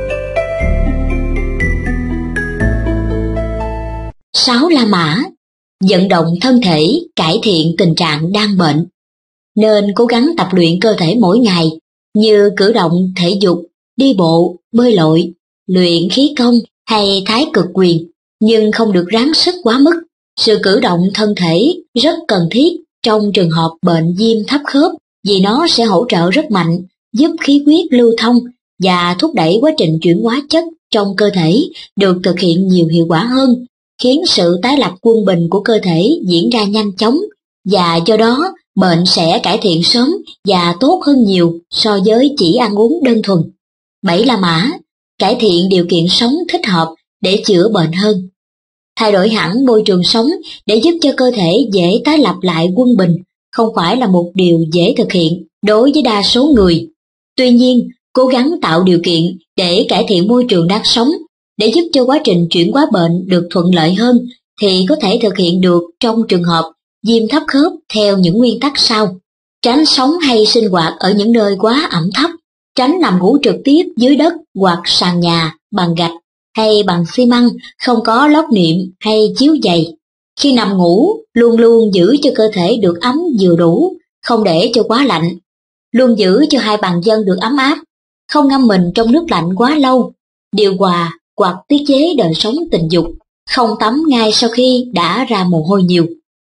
Sáu La Mã. vận động thân thể cải thiện tình trạng đang bệnh. Nên cố gắng tập luyện cơ thể mỗi ngày như cử động thể dục, đi bộ, bơi lội, luyện khí công hay thái cực quyền, nhưng không được ráng sức quá mức. Sự cử động thân thể rất cần thiết trong trường hợp bệnh viêm thấp khớp vì nó sẽ hỗ trợ rất mạnh, giúp khí huyết lưu thông và thúc đẩy quá trình chuyển hóa chất trong cơ thể được thực hiện nhiều hiệu quả hơn, khiến sự tái lập quân bình của cơ thể diễn ra nhanh chóng, và do đó bệnh sẽ cải thiện sớm và tốt hơn nhiều so với chỉ ăn uống đơn thuần. Bảy La Mã, cải thiện điều kiện sống thích hợp để chữa bệnh hơn. Thay đổi hẳn môi trường sống để giúp cho cơ thể dễ tái lập lại quân bình không phải là một điều dễ thực hiện đối với đa số người. Tuy nhiên, cố gắng tạo điều kiện để cải thiện môi trường đang sống để giúp cho quá trình chuyển hóa bệnh được thuận lợi hơn thì có thể thực hiện được trong trường hợp viêm thấp khớp theo những nguyên tắc sau. Tránh sống hay sinh hoạt ở những nơi quá ẩm thấp, tránh nằm ngủ trực tiếp dưới đất hoặc sàn nhà bằng gạch hay bằng xi măng không có lót niệm hay chiếu giày. Khi nằm ngủ, luôn luôn giữ cho cơ thể được ấm vừa đủ, không để cho quá lạnh. Luôn giữ cho hai bàn chân được ấm áp, không ngâm mình trong nước lạnh quá lâu, điều hòa hoặc tiết chế đời sống tình dục, không tắm ngay sau khi đã ra mồ hôi nhiều.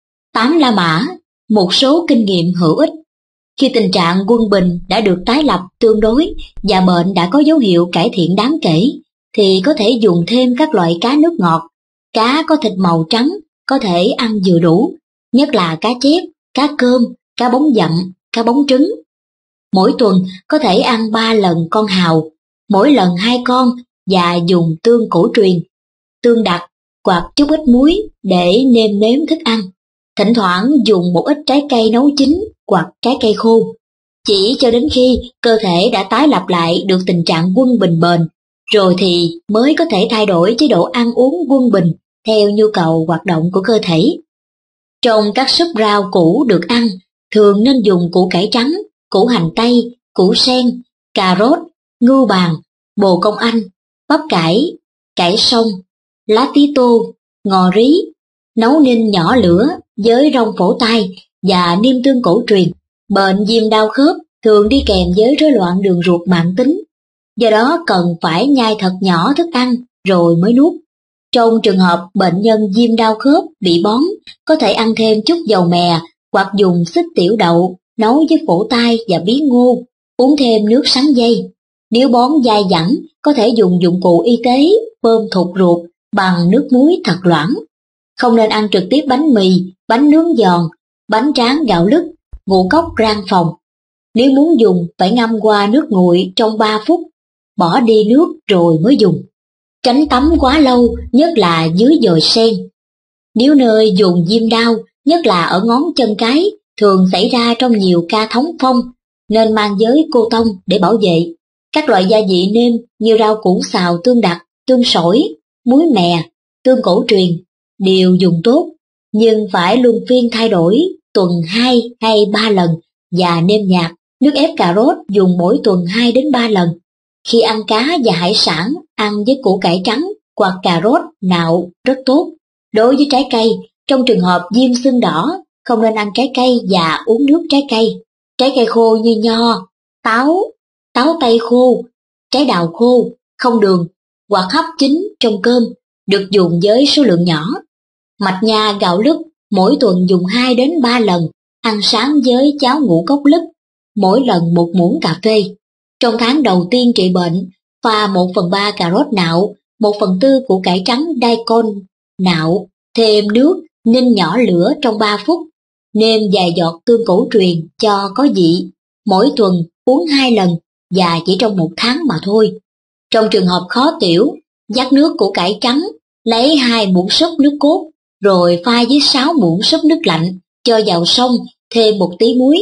Tám La Mã, một số kinh nghiệm hữu ích. Khi tình trạng quân bình đã được tái lập tương đối và bệnh đã có dấu hiệu cải thiện đáng kể, thì có thể dùng thêm các loại cá nước ngọt, cá có thịt màu trắng, có thể ăn vừa đủ, nhất là cá chép, cá cơm, cá bống dặm, cá bống trứng. Mỗi tuần có thể ăn ba lần con hàu, mỗi lần hai con, và dùng tương cổ truyền, tương đặc hoặc chút ít muối để nêm nếm thức ăn. Thỉnh thoảng dùng một ít trái cây nấu chín hoặc trái cây khô, chỉ cho đến khi cơ thể đã tái lập lại được tình trạng quân bình bền, rồi thì mới có thể thay đổi chế độ ăn uống quân bình theo nhu cầu hoạt động của cơ thể. Trong các súp rau củ được ăn, thường nên dùng củ cải trắng, củ hành tây, củ sen, cà rốt, ngưu bàng, bồ công anh, bắp cải, cải sông, lá tí tô, ngò rí, nấu ninh nhỏ lửa với rong phổ tai và niêm tương cổ truyền. Bệnh viêm đau khớp thường đi kèm với rối loạn đường ruột mãn tính, do đó cần phải nhai thật nhỏ thức ăn rồi mới nuốt. Trong trường hợp bệnh nhân viêm đau khớp bị bón, có thể ăn thêm chút dầu mè hoặc dùng xích tiểu đậu nấu với phổ tai và bí ngô, uống thêm nước sắn dây. Nếu bón dai dẳng, có thể dùng dụng cụ y tế bơm thụt ruột bằng nước muối thật loãng. Không nên ăn trực tiếp bánh mì, bánh nướng giòn, bánh tráng gạo lứt, ngũ cốc rang phòng. Nếu muốn dùng, phải ngâm qua nước nguội trong ba phút, bỏ đi nước rồi mới dùng. Tránh tắm quá lâu, nhất là dưới dồi sen. Nếu nơi dùng viêm đau, nhất là ở ngón chân cái, thường xảy ra trong nhiều ca thống phong, nên mang giới cô tông để bảo vệ. Các loại gia vị nêm như rau củ xào tương đặc, tương sỏi, muối mè, tương cổ truyền đều dùng tốt, nhưng phải luân phiên thay đổi tuần hai hay ba lần, và nêm nhạt, nước ép cà rốt dùng mỗi tuần hai đến ba lần. Khi ăn cá và hải sản, ăn với củ cải trắng hoặc cà rốt, nạo rất tốt. Đối với trái cây, trong trường hợp viêm xương đỏ, không nên ăn trái cây và uống nước trái cây. Trái cây khô như nho, táo, táo tây khô, trái đào khô, không đường, hoặc hấp chín trong cơm, được dùng với số lượng nhỏ. Mạch nha gạo lứt, mỗi tuần dùng hai đến ba lần, ăn sáng với cháo ngũ cốc lứt, mỗi lần một muỗng cà phê. Trong tháng đầu tiên trị bệnh, pha một phần ba cà rốt nạo, một phần tư củ cải trắng daikon nạo, thêm nước, ninh nhỏ lửa trong ba phút, nêm vài giọt tương cổ truyền cho có vị, mỗi tuần uống hai lần và chỉ trong một tháng mà thôi. Trong trường hợp khó tiểu, vắt nước củ cải trắng, lấy hai muỗng súp nước cốt, rồi pha với sáu muỗng súp nước lạnh, cho vào xông, thêm một tí muối.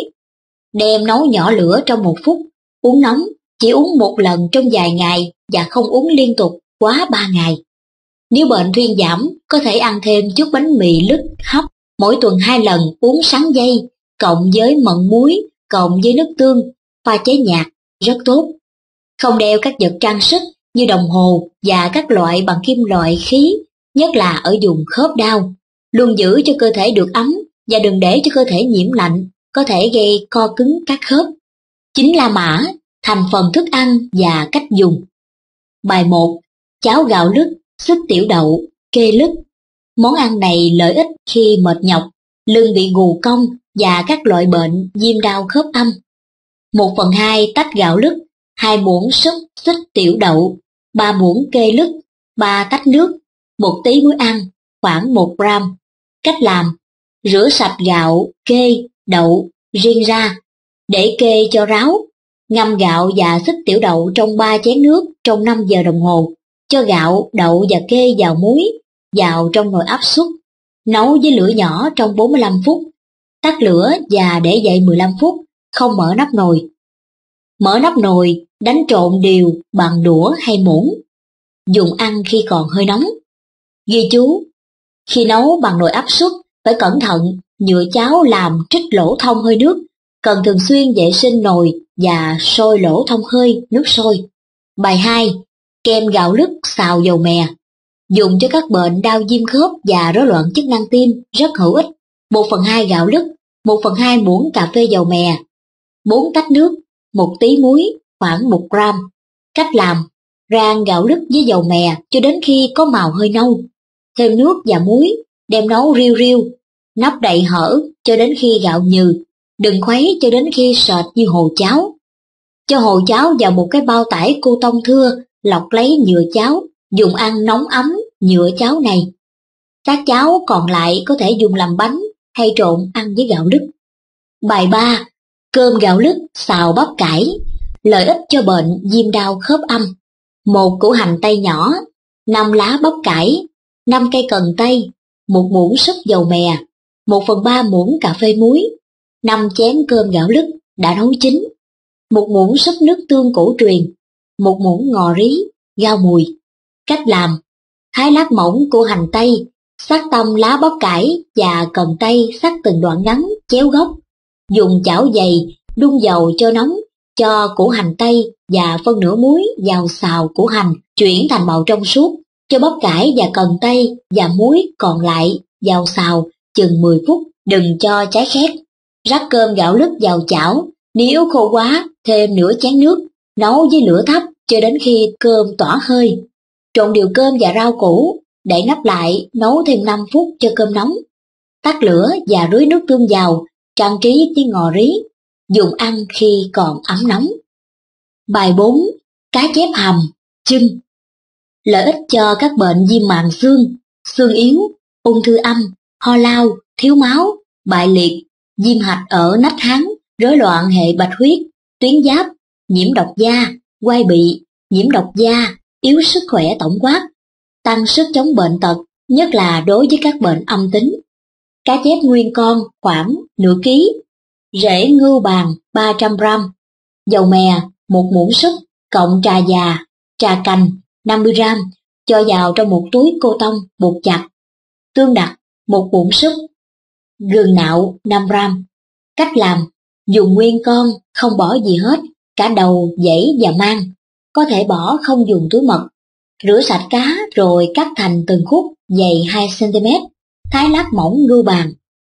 Đem nấu nhỏ lửa trong một phút, uống nóng, chỉ uống một lần trong vài ngày và không uống liên tục quá ba ngày. Nếu bệnh thuyên giảm, có thể ăn thêm chút bánh mì lứt hấp, mỗi tuần hai lần, uống sắn dây, cộng với mận muối, cộng với nước tương, pha chế nhạt, rất tốt. Không đeo các vật trang sức như đồng hồ và các loại bằng kim loại khí, nhất là ở vùng khớp đau. Luôn giữ cho cơ thể được ấm và đừng để cho cơ thể nhiễm lạnh, có thể gây co cứng các khớp. Chính La Mã, thành phần thức ăn và cách dùng. Bài một. Cháo gạo lứt, xức tiểu đậu, kê lứt. Món ăn này lợi ích khi mệt nhọc, lưng bị gù cong và các loại bệnh viêm đau khớp âm. một phần hai tách gạo lứt, hai muỗng súp xức tiểu đậu, ba muỗng kê lứt, ba tách nước, một tí muối ăn, khoảng một gram. Cách làm: rửa sạch gạo, kê, đậu riêng ra, để kê cho ráo. Ngâm gạo và xức tiểu đậu trong ba chén nước trong năm giờ đồng hồ. Cho gạo, đậu và kê vào muối, vào trong nồi áp suất. Nấu với lửa nhỏ trong bốn mươi lăm phút. Tắt lửa và để dậy mười lăm phút, không mở nắp nồi. Mở nắp nồi, đánh trộn đều bằng đũa hay muỗng. Dùng ăn khi còn hơi nóng. Ghi chú: khi nấu bằng nồi áp suất, phải cẩn thận, nhựa cháo làm trích lỗ thông hơi nước, cần thường xuyên vệ sinh nồi và sôi lỗ thông hơi nước sôi. Bài hai. Kem gạo lứt xào dầu mè. Dùng cho các bệnh đau viêm khớp và rối loạn chức năng tim, rất hữu ích. một phần hai gạo lứt, một phần hai muỗng cà phê dầu mè, bốn tách nước, một tí muối, khoảng một gram. Cách làm: rang gạo lứt với dầu mè cho đến khi có màu hơi nâu. Thêm nước và muối, đem nấu riu riu, nắp đậy hở cho đến khi gạo nhừ. Đừng khuấy cho đến khi sệt như hồ cháo. Cho hồ cháo vào một cái bao tải cô tông thưa, lọc lấy nhựa cháo, dùng ăn nóng ấm nhựa cháo này. Các cháo còn lại có thể dùng làm bánh hay trộn ăn với gạo lứt. Bài ba. Cơm gạo lứt xào bắp cải. Lợi ích cho bệnh viêm đau khớp âm. Một củ hành tây nhỏ, năm lá bắp cải, năm cây cần tây, một muỗng súp dầu mè, một phần ba muỗng cà phê muối, năm chén cơm gạo lứt đã nấu chín, một muỗng súp nước tương cổ truyền, một muỗng ngò rí, rau mùi. Cách làm: thái lát mỏng của hành tây, xắt tăm lá bắp cải và cần tây xắt từng đoạn ngắn, chéo góc. Dùng chảo dày, đun dầu cho nóng, cho củ hành tây và phân nửa muối vào xào củ hành, chuyển thành màu trong suốt. Cho bắp cải và cần tây và muối còn lại vào xào chừng mười phút, đừng cho cháy khét. Rắc cơm gạo lứt vào chảo, nếu khô quá, thêm nửa chén nước, nấu với lửa thấp cho đến khi cơm tỏa hơi. Trộn đều cơm và rau củ, đậy nắp lại, nấu thêm năm phút cho cơm nóng. Tắt lửa và rưới nước tương vào, trang trí với ngò rí. Dùng ăn khi còn ấm nóng. Bài bốn. Cá chép hầm, chưng. Lợi ích cho các bệnh viêm màng xương, xương yếu, ung thư âm, ho lao, thiếu máu, bại liệt, viêm hạch ở nách háng, rối loạn hệ bạch huyết, tuyến giáp, nhiễm độc da, quai bị, nhiễm độc da, yếu sức khỏe tổng quát, tăng sức chống bệnh tật, nhất là đối với các bệnh âm tính. Cá chép nguyên con khoảng nửa ký, rễ ngưu bàng ba trăm gam, dầu mè một muỗng súp, cộng trà già, trà cành năm mươi gam, cho vào trong một túi cô tông buộc chặt. Tương đặc một muỗng súp, gừng nạo năm gam. Cách làm: dùng nguyên con, không bỏ gì hết, cả đầu, dãy và mang. Có thể bỏ không dùng túi mật. Rửa sạch cá rồi cắt thành từng khúc dày hai xăng ti mét, thái lát mỏng ngưu bàng.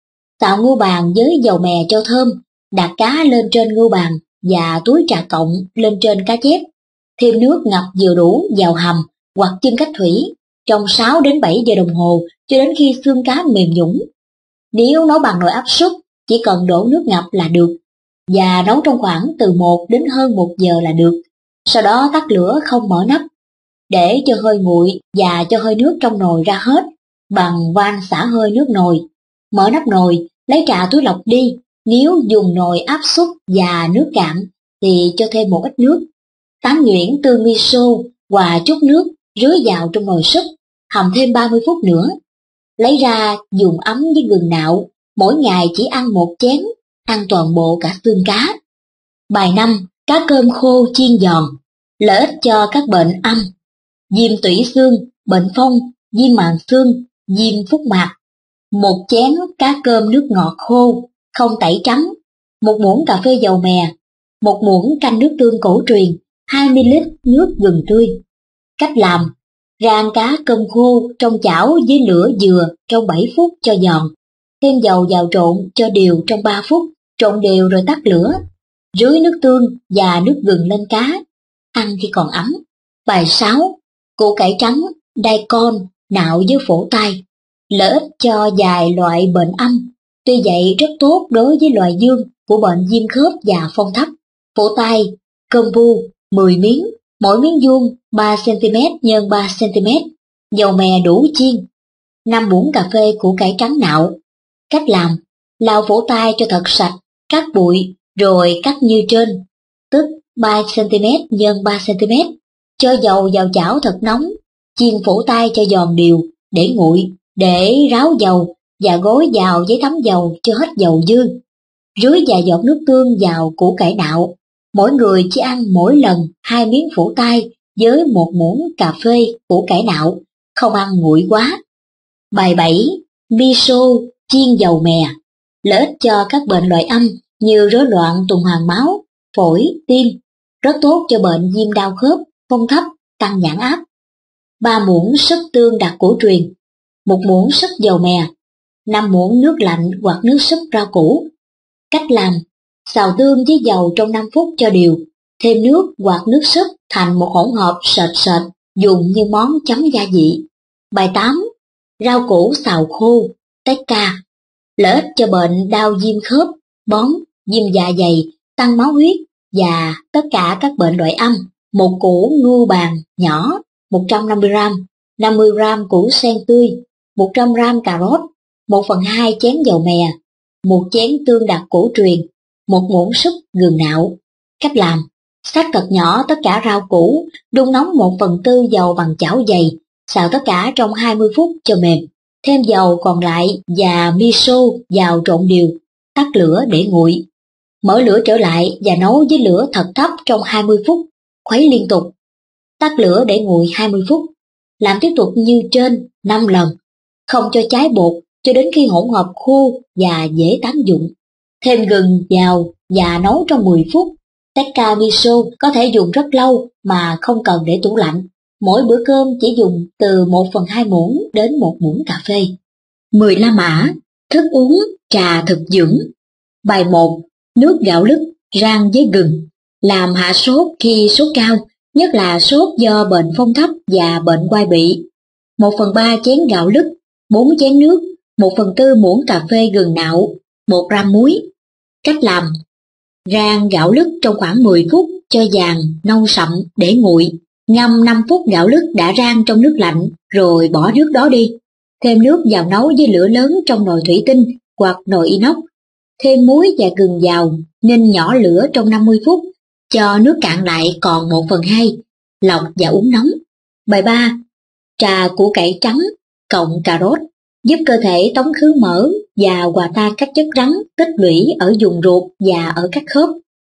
Xào ngưu bàng với dầu mè cho thơm, đặt cá lên trên ngưu bàng và túi trà cộng lên trên cá chép. Thêm nước ngập vừa đủ vào hầm hoặc chưng cách thủy trong sáu đến bảy giờ đồng hồ cho đến khi xương cá mềm nhũn. Nếu nấu bằng nồi áp suất, chỉ cần đổ nước ngập là được, và nấu trong khoảng từ một đến hơn một giờ là được. Sau đó tắt lửa, không mở nắp, để cho hơi nguội và cho hơi nước trong nồi ra hết bằng van xả hơi nước nồi. Mở nắp nồi, lấy trà túi lọc đi. Nếu dùng nồi áp suất và nước cạn thì cho thêm một ít nước. Tán nhuyễn tương miso và chút nước rưới vào trong nồi súp, hầm thêm ba mươi phút nữa. Lấy ra dùng ấm với gừng nạo, mỗi ngày chỉ ăn một chén, ăn toàn bộ cả xương cá. Bài năm. Cá cơm khô chiên giòn. Lợi ích cho các bệnh âm, viêm tủy xương, bệnh phong, viêm màng xương, viêm phúc mạc. Một chén cá cơm nước ngọt khô, không tẩy trắng, một muỗng cà phê dầu mè, một muỗng canh nước tương cổ truyền, hai mi li lít nước gừng tươi. Cách làm: Rang cá cơm khô trong chảo dưới lửa dừa trong bảy phút cho giòn. Thêm dầu vào trộn cho đều trong ba phút, trộn đều rồi tắt lửa. Rưới nước tương và nước gừng lên cá, ăn khi còn ấm. Bài sáu. Củ cải trắng, daikon, nạo với phổ tai. Lợi ích cho vài loại bệnh âm, tuy vậy rất tốt đối với loại dương của bệnh viêm khớp và phong thấp. Phổ tai, kombu, mười miếng, mỗi miếng vuông ba xăng-ti-mét nhân ba xăng-ti-mét, dầu mè đủ chiên. năm muỗng cà phê củ cải trắng nạo. Cách làm: lau phổ tai cho thật sạch, cắt bụi, rồi cắt như trên, tức ba xăng-ti-mét nhân ba xăng-ti-mét. Cho dầu vào chảo thật nóng, chiên phổ tai cho giòn đều, để nguội, để ráo dầu và gối vào giấy thấm dầu cho hết dầu dư. Rưới vài giọt nước tương vào củ cải nạo. Mỗi người chỉ ăn mỗi lần hai miếng phổ tai với một muỗng cà phê củ cải nạo, không ăn nguội quá. Bài bảy. Miso chiên dầu mè. Lợi ích cho các bệnh loại âm như rối loạn tuần hoàn máu, phổi, tim, rất tốt cho bệnh viêm đau khớp, phong thấp, tăng nhãn áp. ba muỗng súp tương đặc cổ truyền, một muỗng súp dầu mè, năm muỗng nước lạnh hoặc nước súp rau củ. Cách làm: xào tương với dầu trong năm phút cho đều, thêm nước hoặc nước súp thành một hỗn hợp sệt sệt, dùng như món chấm gia vị. Bài tám. Rau củ xào khô, tecca. Lợi ích cho bệnh đau viêm khớp, bón, viêm dạ dày, tăng máu huyết và tất cả các bệnh loại âm. Một củ ngưu bàn nhỏ, một trăm năm mươi gam, năm mươi gam củ sen tươi, một trăm gam cà rốt, một phần hai chén dầu mè, một chén tương đặc cổ truyền, một muỗng súp gừng nạo. Cách làm: xắt thật nhỏ tất cả rau củ, đun nóng một phần tư dầu bằng chảo dày, xào tất cả trong hai mươi phút cho mềm. Thêm dầu còn lại và miso vào trộn đều, tắt lửa để nguội. Mở lửa trở lại và nấu với lửa thật thấp trong hai mươi phút, khuấy liên tục. Tắt lửa để nguội hai mươi phút. Làm tiếp tục như trên năm lần, không cho cháy bột cho đến khi hỗn hợp khô và dễ tán dụng. Thêm gừng vào và nấu trong mười phút. Tecca miso có thể dùng rất lâu mà không cần để tủ lạnh. Mỗi bữa cơm chỉ dùng từ một phần hai muỗng đến một muỗng cà phê. mười la mã, thức uống, trà thực dưỡng. Bài một. Nước gạo lứt rang với gừng, làm hạ sốt khi sốt cao, nhất là sốt do bệnh phong thấp và bệnh quai bị. một phần ba chén gạo lứt, bốn chén nước, một phần tư muỗng cà phê gừng nạo, một gram muối. Cách làm: rang gạo lứt trong khoảng mười phút cho vàng, nâu sậm để nguội. Ngâm năm phút gạo lứt đã rang trong nước lạnh, rồi bỏ nước đó đi. Thêm nước vào nấu với lửa lớn trong nồi thủy tinh hoặc nồi inox. Thêm muối và gừng vào, ninh nhỏ lửa trong năm mươi phút, cho nước cạn lại còn một phần hai, lọc và uống nóng. Bài ba. Trà củ cải trắng cộng cà rốt, giúp cơ thể tống khứ mỡ và hòa tan các chất rắn tích lũy ở vùng ruột và ở các khớp.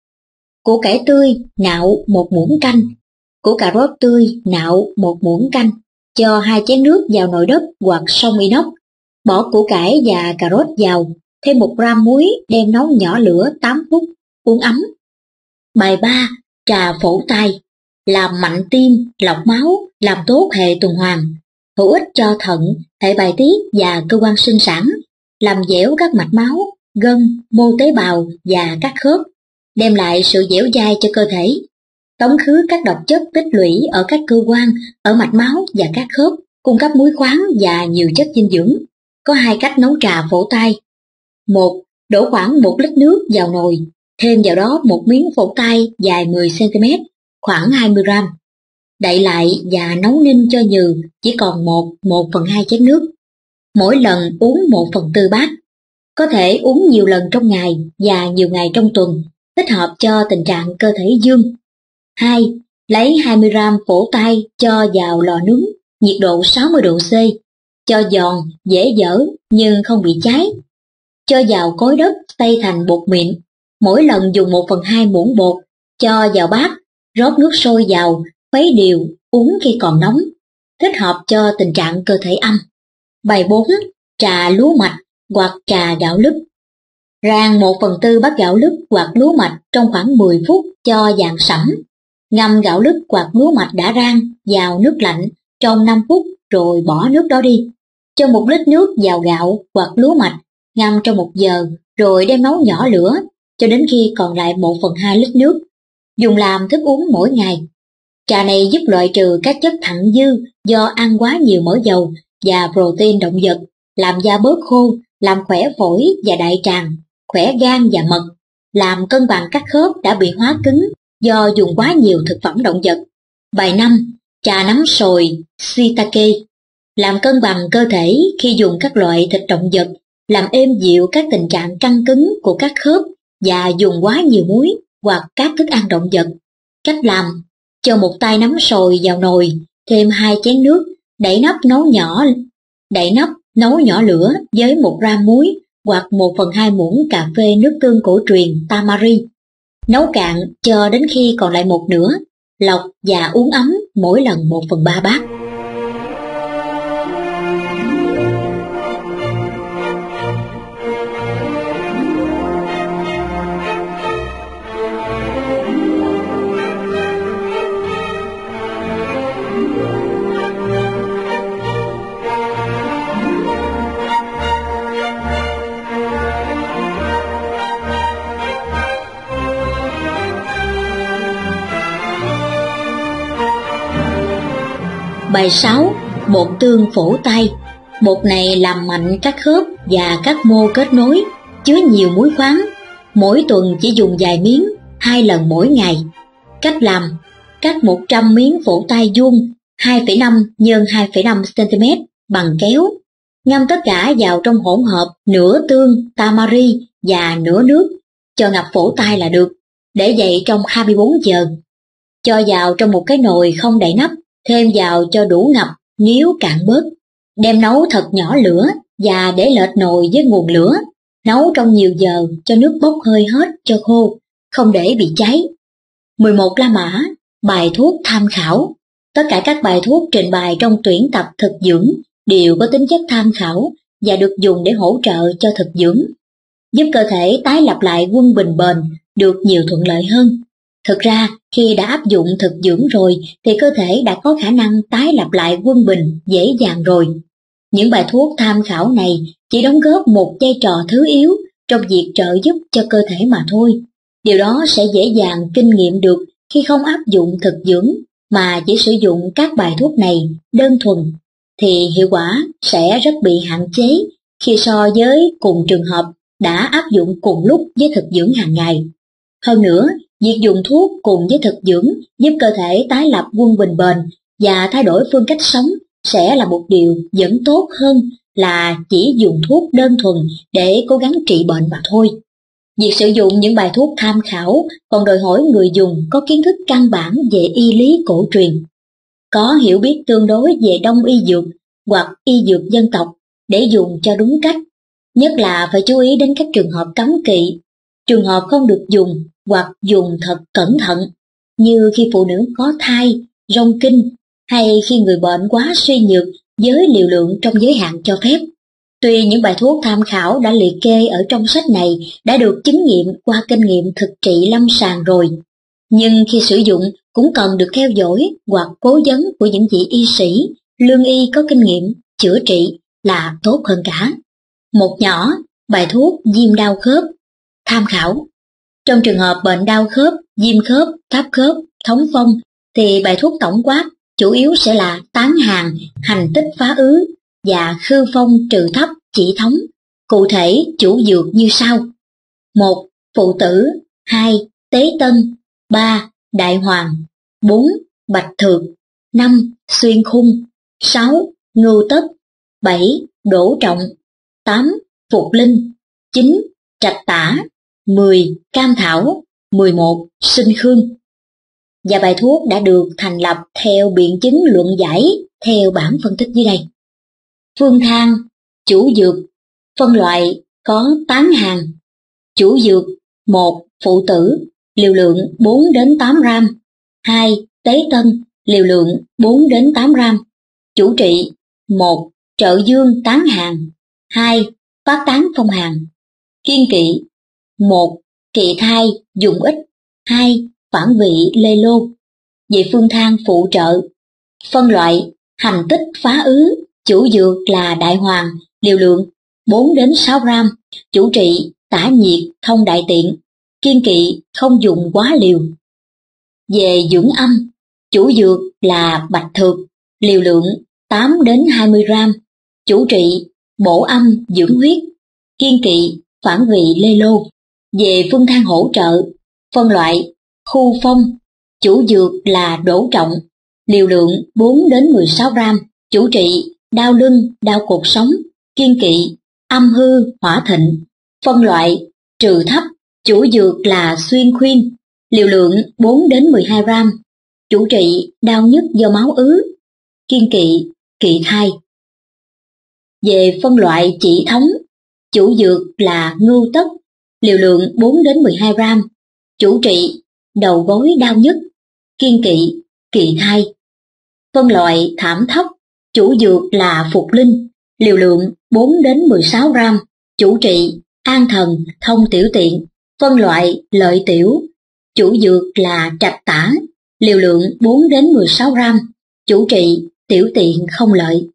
Củ cải tươi nạo một muỗng canh, củ cà rốt tươi nạo một muỗng canh, cho hai chén nước vào nồi đất hoặc xông inox, bỏ củ cải và cà rốt vào, thêm một gram muối, đem nấu nhỏ lửa tám phút, uống ấm. Bài ba. Trà phổ tai, làm mạnh tim, lọc máu, làm tốt hệ tuần hoàn, hữu ích cho thận, hệ bài tiết và cơ quan sinh sản, làm dẻo các mạch máu, gân, mô tế bào và các khớp, đem lại sự dẻo dai cho cơ thể, tống khứ các độc chất tích lũy ở các cơ quan, ở mạch máu và các khớp, cung cấp muối khoáng và nhiều chất dinh dưỡng. Có hai cách nấu trà phổ tai. Một. Đổ khoảng một lít nước vào nồi, thêm vào đó một miếng phổ tai dài mười xăng-ti-mét, khoảng hai mươi gam. Đậy lại và nấu ninh cho nhừ, chỉ còn một, một phần hai chén nước. Mỗi lần uống một phần tư bát. Có thể uống nhiều lần trong ngày và nhiều ngày trong tuần, thích hợp cho tình trạng cơ thể dương. Hai. Lấy hai mươi gam phổ tai cho vào lò nướng, nhiệt độ sáu mươi độ C, cho giòn, dễ dở nhưng không bị cháy. Cho vào cối đất xay thành bột mịn, mỗi lần dùng một phần hai muỗng bột, cho vào bát, rót nước sôi vào, khuấy đều, uống khi còn nóng, thích hợp cho tình trạng cơ thể âm. Bài bốn. Trà lúa mạch hoặc trà gạo lứt. Rang một phần tư bát gạo lứt hoặc lúa mạch trong khoảng mười phút cho vàng sẫm. Ngâm gạo lứt hoặc lúa mạch đã rang vào nước lạnh trong năm phút rồi bỏ nước đó đi. Cho một lít nước vào gạo hoặc lúa mạch, ngâm trong một giờ rồi đem nấu nhỏ lửa cho đến khi còn lại một phần hai lít nước. Dùng làm thức uống mỗi ngày. Trà này giúp loại trừ các chất thặng dư do ăn quá nhiều mỡ dầu và protein động vật, làm da bớt khô, làm khỏe phổi và đại tràng, khỏe gan và mật, làm cân bằng các khớp đã bị hóa cứng do dùng quá nhiều thực phẩm động vật. Bài năm. Trà nấm sồi shiitake làm cân bằng cơ thể khi dùng các loại thịt động vật, làm êm dịu các tình trạng căng cứng của các khớp và dùng quá nhiều muối hoặc các thức ăn động vật. Cách làm: cho một tay nấm sồi vào nồi, thêm hai chén nước, đậy nắp nấu nhỏ, đậy nắp nấu nhỏ lửa với một gram muối hoặc một phần hai muỗng cà phê nước tương cổ truyền tamari. Nấu cạn cho đến khi còn lại một nửa, lọc và uống ấm mỗi lần một phần ba bát. Bài sáu. Bột tương phổ tay. Bột này làm mạnh các khớp và các mô kết nối, chứa nhiều muối khoáng. Mỗi tuần chỉ dùng vài miếng, hai lần mỗi ngày. Cách làm: cắt một trăm miếng phổ tay vuông hai phẩy năm nhân hai phẩy năm xăng-ti-mét bằng kéo. Ngâm tất cả vào trong hỗn hợp nửa tương, tamari và nửa nước, cho ngập phổ tay là được, để dậy trong hai mươi bốn giờ. Cho vào trong một cái nồi không đậy nắp, thêm vào cho đủ ngập, nếu cạn bớt. Đem nấu thật nhỏ lửa và để lệch nồi với nguồn lửa. Nấu trong nhiều giờ cho nước bốc hơi hết cho khô, không để bị cháy. mười một La mã. Bài thuốc tham khảo. Tất cả các bài thuốc trình bày trong tuyển tập thực dưỡng đều có tính chất tham khảo và được dùng để hỗ trợ cho thực dưỡng, giúp cơ thể tái lập lại quân bình bền được nhiều thuận lợi hơn. Thực ra, khi đã áp dụng thực dưỡng rồi thì cơ thể đã có khả năng tái lập lại quân bình dễ dàng rồi. Những bài thuốc tham khảo này chỉ đóng góp một vai trò thứ yếu trong việc trợ giúp cho cơ thể mà thôi. Điều đó sẽ dễ dàng kinh nghiệm được khi không áp dụng thực dưỡng mà chỉ sử dụng các bài thuốc này đơn thuần, thì hiệu quả sẽ rất bị hạn chế khi so với cùng trường hợp đã áp dụng cùng lúc với thực dưỡng hàng ngày. Hơn nữa, việc dùng thuốc cùng với thực dưỡng giúp cơ thể tái lập quân bình bền và thay đổi phương cách sống sẽ là một điều vẫn tốt hơn là chỉ dùng thuốc đơn thuần để cố gắng trị bệnh mà thôi. Việc sử dụng những bài thuốc tham khảo còn đòi hỏi người dùng có kiến thức căn bản về y lý cổ truyền, có hiểu biết tương đối về đông y dược hoặc y dược dân tộc để dùng cho đúng cách. Nhất là phải chú ý đến các trường hợp cấm kỵ, trường hợp không được dùng hoặc dùng thật cẩn thận, như khi phụ nữ có thai, rong kinh, hay khi người bệnh quá suy nhược với liều lượng trong giới hạn cho phép. Tuy những bài thuốc tham khảo đã liệt kê ở trong sách này đã được chứng nghiệm qua kinh nghiệm thực trị lâm sàng rồi, nhưng khi sử dụng cũng cần được theo dõi hoặc cố vấn của những vị y sĩ, lương y có kinh nghiệm chữa trị là tốt hơn cả. Một nhỏ, bài thuốc viêm đau khớp. Tham khảo. Trong trường hợp bệnh đau khớp, viêm khớp, tháp khớp, thống phong, thì bài thuốc tổng quát chủ yếu sẽ là tán hàn, hành tích phá ứ và khư phong trừ thấp chỉ thống. Cụ thể chủ dược như sau: một. Phụ tử. Hai. Tế tân. Ba. Đại hoàng. Bốn. Bạch thược. Năm. Xuyên khung. Sáu. Ngưu tất. Bảy. Đỗ trọng. Tám. Phục linh. Chín. Trạch tả. Mười. Cam thảo. Mười một. Sinh khương. Và bài thuốc đã được thành lập theo biện chứng luận giải theo bảng phân tích dưới đây. Phương thang. Chủ dược. Phân loại có tán hàn. Chủ dược: một. Phụ tử, liều lượng bốn đến tám gram. Hai. Tế tân, liều lượng bốn đến tám gram. Chủ trị: một. Trợ dương tán hàn. Hai. Phát tán phong hàn. Kiêng kỵ: một. Kỵ thai dùng ít. Hai. Phản vị lê lô. Về phương thang phụ trợ: phân loại Hành tích phá ứ, chủ dược là đại hoàng, liều lượng bốn đến sáu gram, chủ trị tả nhiệt thông đại tiện, kiêng kỵ không dùng quá liều. Về dưỡng âm, chủ dược là bạch thược, liều lượng tám đến hai mươi gram, chủ trị bổ âm dưỡng huyết, kiêng kỵ phản vị lê lô. Về phương thang hỗ trợ, phân loại khu phong, chủ dược là đỗ trọng, liều lượng bốn đến mười sáu gram, chủ trị đau lưng, đau cột sống, kiêng kỵ âm hư hỏa thịnh. Phân loại trừ thấp, chủ dược là xuyên khuyên, liều lượng bốn đến mười hai gram, chủ trị đau nhức do máu ứ, kiêng kỵ kỵ thai. Về phân loại chỉ thống, chủ dược là ngưu tất, liều lượng bốn đến mười hai gram, chủ trị đầu gối đau nhức, kiêng kỵ kỵ thai. Phân loại thảm thấp, chủ dược là phục linh, liều lượng bốn đến mười sáu gram, chủ trị an thần thông tiểu tiện. Phân loại lợi tiểu, chủ dược là trạch tả, liều lượng bốn đến mười sáu gram, chủ trị tiểu tiện không lợi.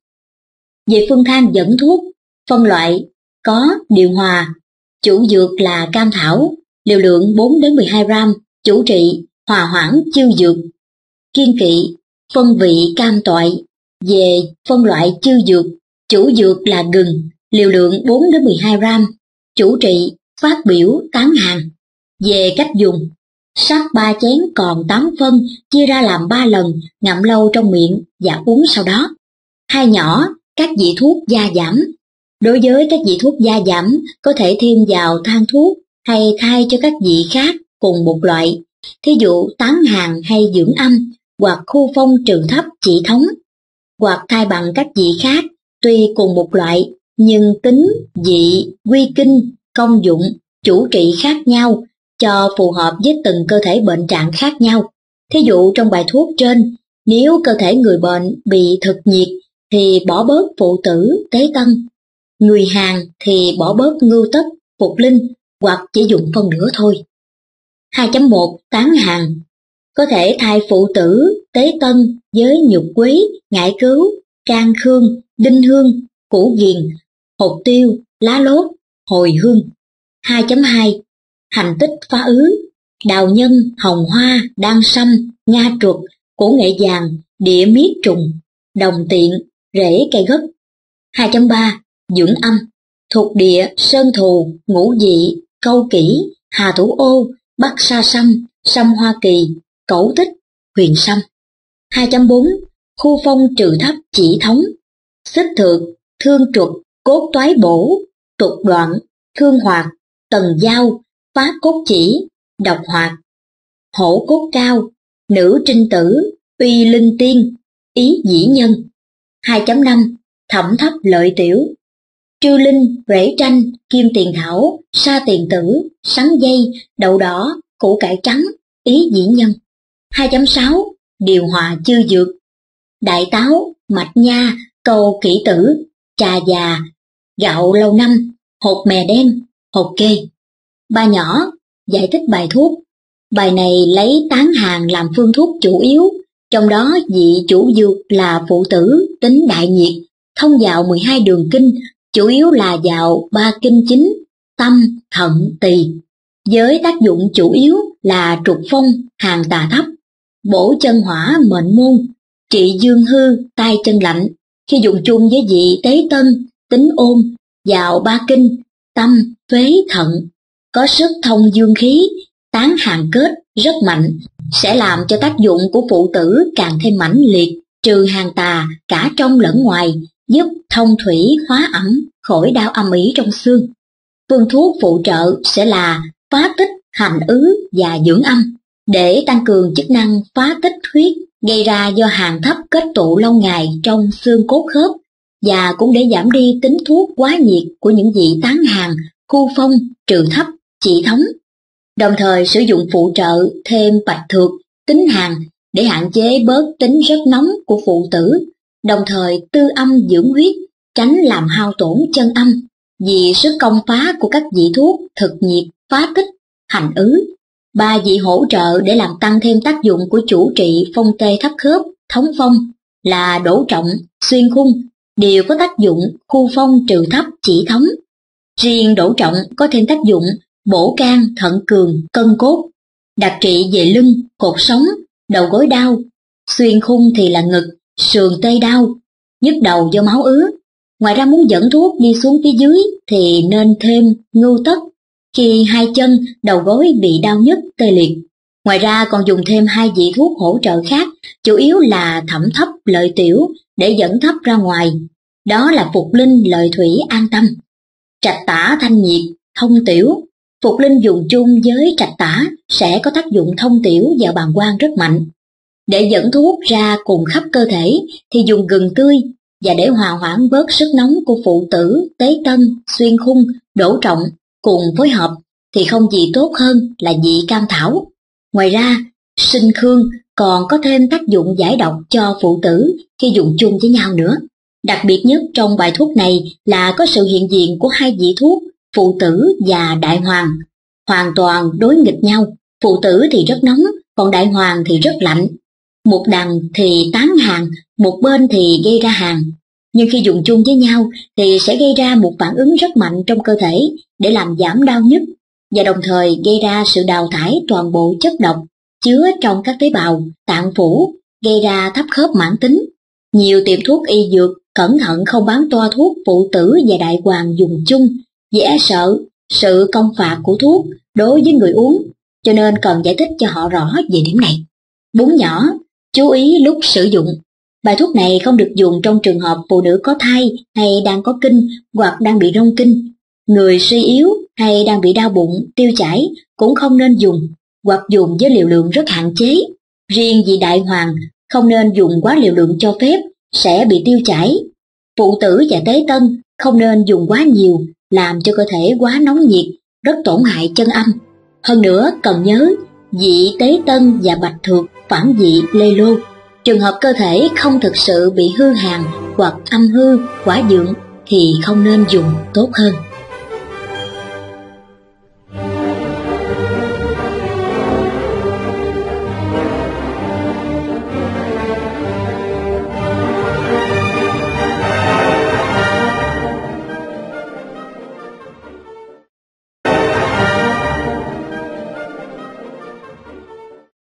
Về phương thang dẫn thuốc, phân loại có điều hòa, chủ dược là cam thảo, liều lượng bốn đến mười hai gram, chủ trị hòa hoãn chiêu dược, kiêng kỵ phân vị cam toại. Về phân loại chiêu dược, chủ dược là gừng, liều lượng bốn đến mười hai gram, chủ trị phát biểu tán hàng. Về cách dùng, sắc ba chén còn tám phân, chia ra làm ba lần, ngậm lâu trong miệng và uống sau đó. Hai nhỏ các vị thuốc gia giảm. Đối với các vị thuốc gia giảm, có thể thêm vào thang thuốc hay thay cho các vị khác cùng một loại, thí dụ tán hàng hay dưỡng âm, hoặc khu phong trừ thấp chỉ thống, hoặc thay bằng các vị khác, tuy cùng một loại, nhưng tính, vị, quy kinh, công dụng, chủ trị khác nhau, cho phù hợp với từng cơ thể bệnh trạng khác nhau. Thí dụ trong bài thuốc trên, nếu cơ thể người bệnh bị thực nhiệt thì bỏ bớt phụ tử, tế tân, người hàn thì bỏ bớt ngưu tất, phục linh, hoặc chỉ dùng phân nửa thôi. hai chấm một Tán hàng. Có thể thay phụ tử, tế tân với nhục quế, ngải cứu, can khương, đinh hương, củ ghiền, hột tiêu, lá lốt, hồi hương. hai chấm hai Hành tích phá ứ. Đào nhân, hồng hoa, đan sâm, nga truật, củ nghệ vàng, địa miết trùng, đồng tiện, rễ cây gất. hai chấm ba Dưỡng âm. Thuộc địa sơn thù, ngũ vị, câu kỷ, hà thủ ô, bắc sa sâm, sâm hoa kỳ, cẩu tích, huyền sâm. hai chấm bốn Khu phong trừ thấp chỉ thống. Xích thược, thương truật, cốt toái bổ, trục đoạn, thương hoạt, tần giao, phá cốt chỉ, độc hoạt. Hổ cốt cao, nữ trinh tử, uy linh tiên, ý dĩ nhân. hai chấm năm Thẩm thấp lợi tiểu. Trư linh, rễ tranh, kim tiền thảo, sa tiền tử, sắn dây, đậu đỏ, củ cải trắng, ý dĩ nhân. hai chấm sáu Điều hòa chư dược. Đại táo, mạch nha, cầu kỷ tử, trà già, gạo lâu năm, hột mè đen, hột kê. Ba nhỏ, giải thích bài thuốc. Bài này lấy tán hàng làm phương thuốc chủ yếu, trong đó vị chủ dược là phụ tử, tính đại nhiệt, thông vào mười hai đường kinh, chủ yếu là vào ba kinh chính, tâm, thận, tỳ. Với tác dụng chủ yếu là trục phong, hàng tà thấp, bổ chân hỏa mệnh môn, trị dương hư, tay chân lạnh. Khi dùng chung với vị tế tân, tính ôn, vào ba kinh, tâm, phế, thận, có sức thông dương khí, tán hàng kết rất mạnh, sẽ làm cho tác dụng của phụ tử càng thêm mãnh liệt, trừ hàng tà cả trong lẫn ngoài, giúp thông thủy hóa ẩm, khỏi đau âm ỉ trong xương. Phương thuốc phụ trợ sẽ là phá tích, hành ứ và dưỡng âm, để tăng cường chức năng phá tích huyết gây ra do hàng thấp kết tụ lâu ngày trong xương cốt khớp, và cũng để giảm đi tính thuốc quá nhiệt của những vị tán hàng, khu phong, trừ thấp, chỉ thống. Đồng thời sử dụng phụ trợ thêm bạch thược, tính hàn để hạn chế bớt tính rất nóng của phụ tử, đồng thời tư âm dưỡng huyết, tránh làm hao tổn chân âm, vì sức công phá của các vị thuốc thực nhiệt, phá tích, hành ứ. Ba vị hỗ trợ để làm tăng thêm tác dụng của chủ trị phong tê thấp khớp, thống phong, là đổ trọng, xuyên khung đều có tác dụng khu phong trừ thấp chỉ thống. Riêng đổ trọng có thêm tác dụng bổ can, thận cường, cân cốt, đặc trị về lưng, cột sống, đầu gối đau. Xuyên khung thì là ngực, sườn tê đau, nhức đầu do máu ứ. Ngoài ra muốn dẫn thuốc đi xuống phía dưới thì nên thêm ngưu tất khi hai chân, đầu gối bị đau nhức, tê liệt. Ngoài ra còn dùng thêm hai vị thuốc hỗ trợ khác, chủ yếu là thẩm thấp lợi tiểu để dẫn thấp ra ngoài. Đó là phục linh, lợi thủy, an tâm. Trạch tả thanh nhiệt, thông tiểu. Phục linh dùng chung với trạch tả sẽ có tác dụng thông tiểu và bàng quang rất mạnh. Để dẫn thuốc ra cùng khắp cơ thể thì dùng gừng tươi, và để hòa hoãn bớt sức nóng của phụ tử, tế tân, xuyên khung, đổ trọng cùng phối hợp thì không gì tốt hơn là vị cam thảo. Ngoài ra, sinh khương còn có thêm tác dụng giải độc cho phụ tử khi dùng chung với nhau nữa. Đặc biệt nhất trong bài thuốc này là có sự hiện diện của hai vị thuốc phụ tử và đại hoàng, hoàn toàn đối nghịch nhau. Phụ tử thì rất nóng, còn đại hoàng thì rất lạnh. Một đằng thì tán hàn, một bên thì gây ra hàn. Nhưng khi dùng chung với nhau thì sẽ gây ra một phản ứng rất mạnh trong cơ thể để làm giảm đau nhức, và đồng thời gây ra sự đào thải toàn bộ chất độc chứa trong các tế bào, tạng phủ, gây ra thấp khớp mãn tính. Nhiều tiệm thuốc y dược cẩn thận không bán toa thuốc phụ tử và đại hoàng dùng chung vì e sợ sự công phạt của thuốc đối với người uống, cho nên cần giải thích cho họ rõ về điểm này. Bún nhỏ, chú ý lúc sử dụng. Bài thuốc này không được dùng trong trường hợp phụ nữ có thai hay đang có kinh hoặc đang bị rong kinh. Người suy yếu hay đang bị đau bụng, tiêu chảy cũng không nên dùng, hoặc dùng với liều lượng rất hạn chế. Riêng vị đại hoàng không nên dùng quá liều lượng cho phép, sẽ bị tiêu chảy. Phụ tử và tế tân không nên dùng quá nhiều, làm cho cơ thể quá nóng nhiệt, rất tổn hại chân âm. Hơn nữa cần nhớ, vị tế tân và bạch thược phản vị lê lô. Trường hợp cơ thể không thực sự bị hư hàn hoặc âm hư, quả dượng thì không nên dùng tốt hơn.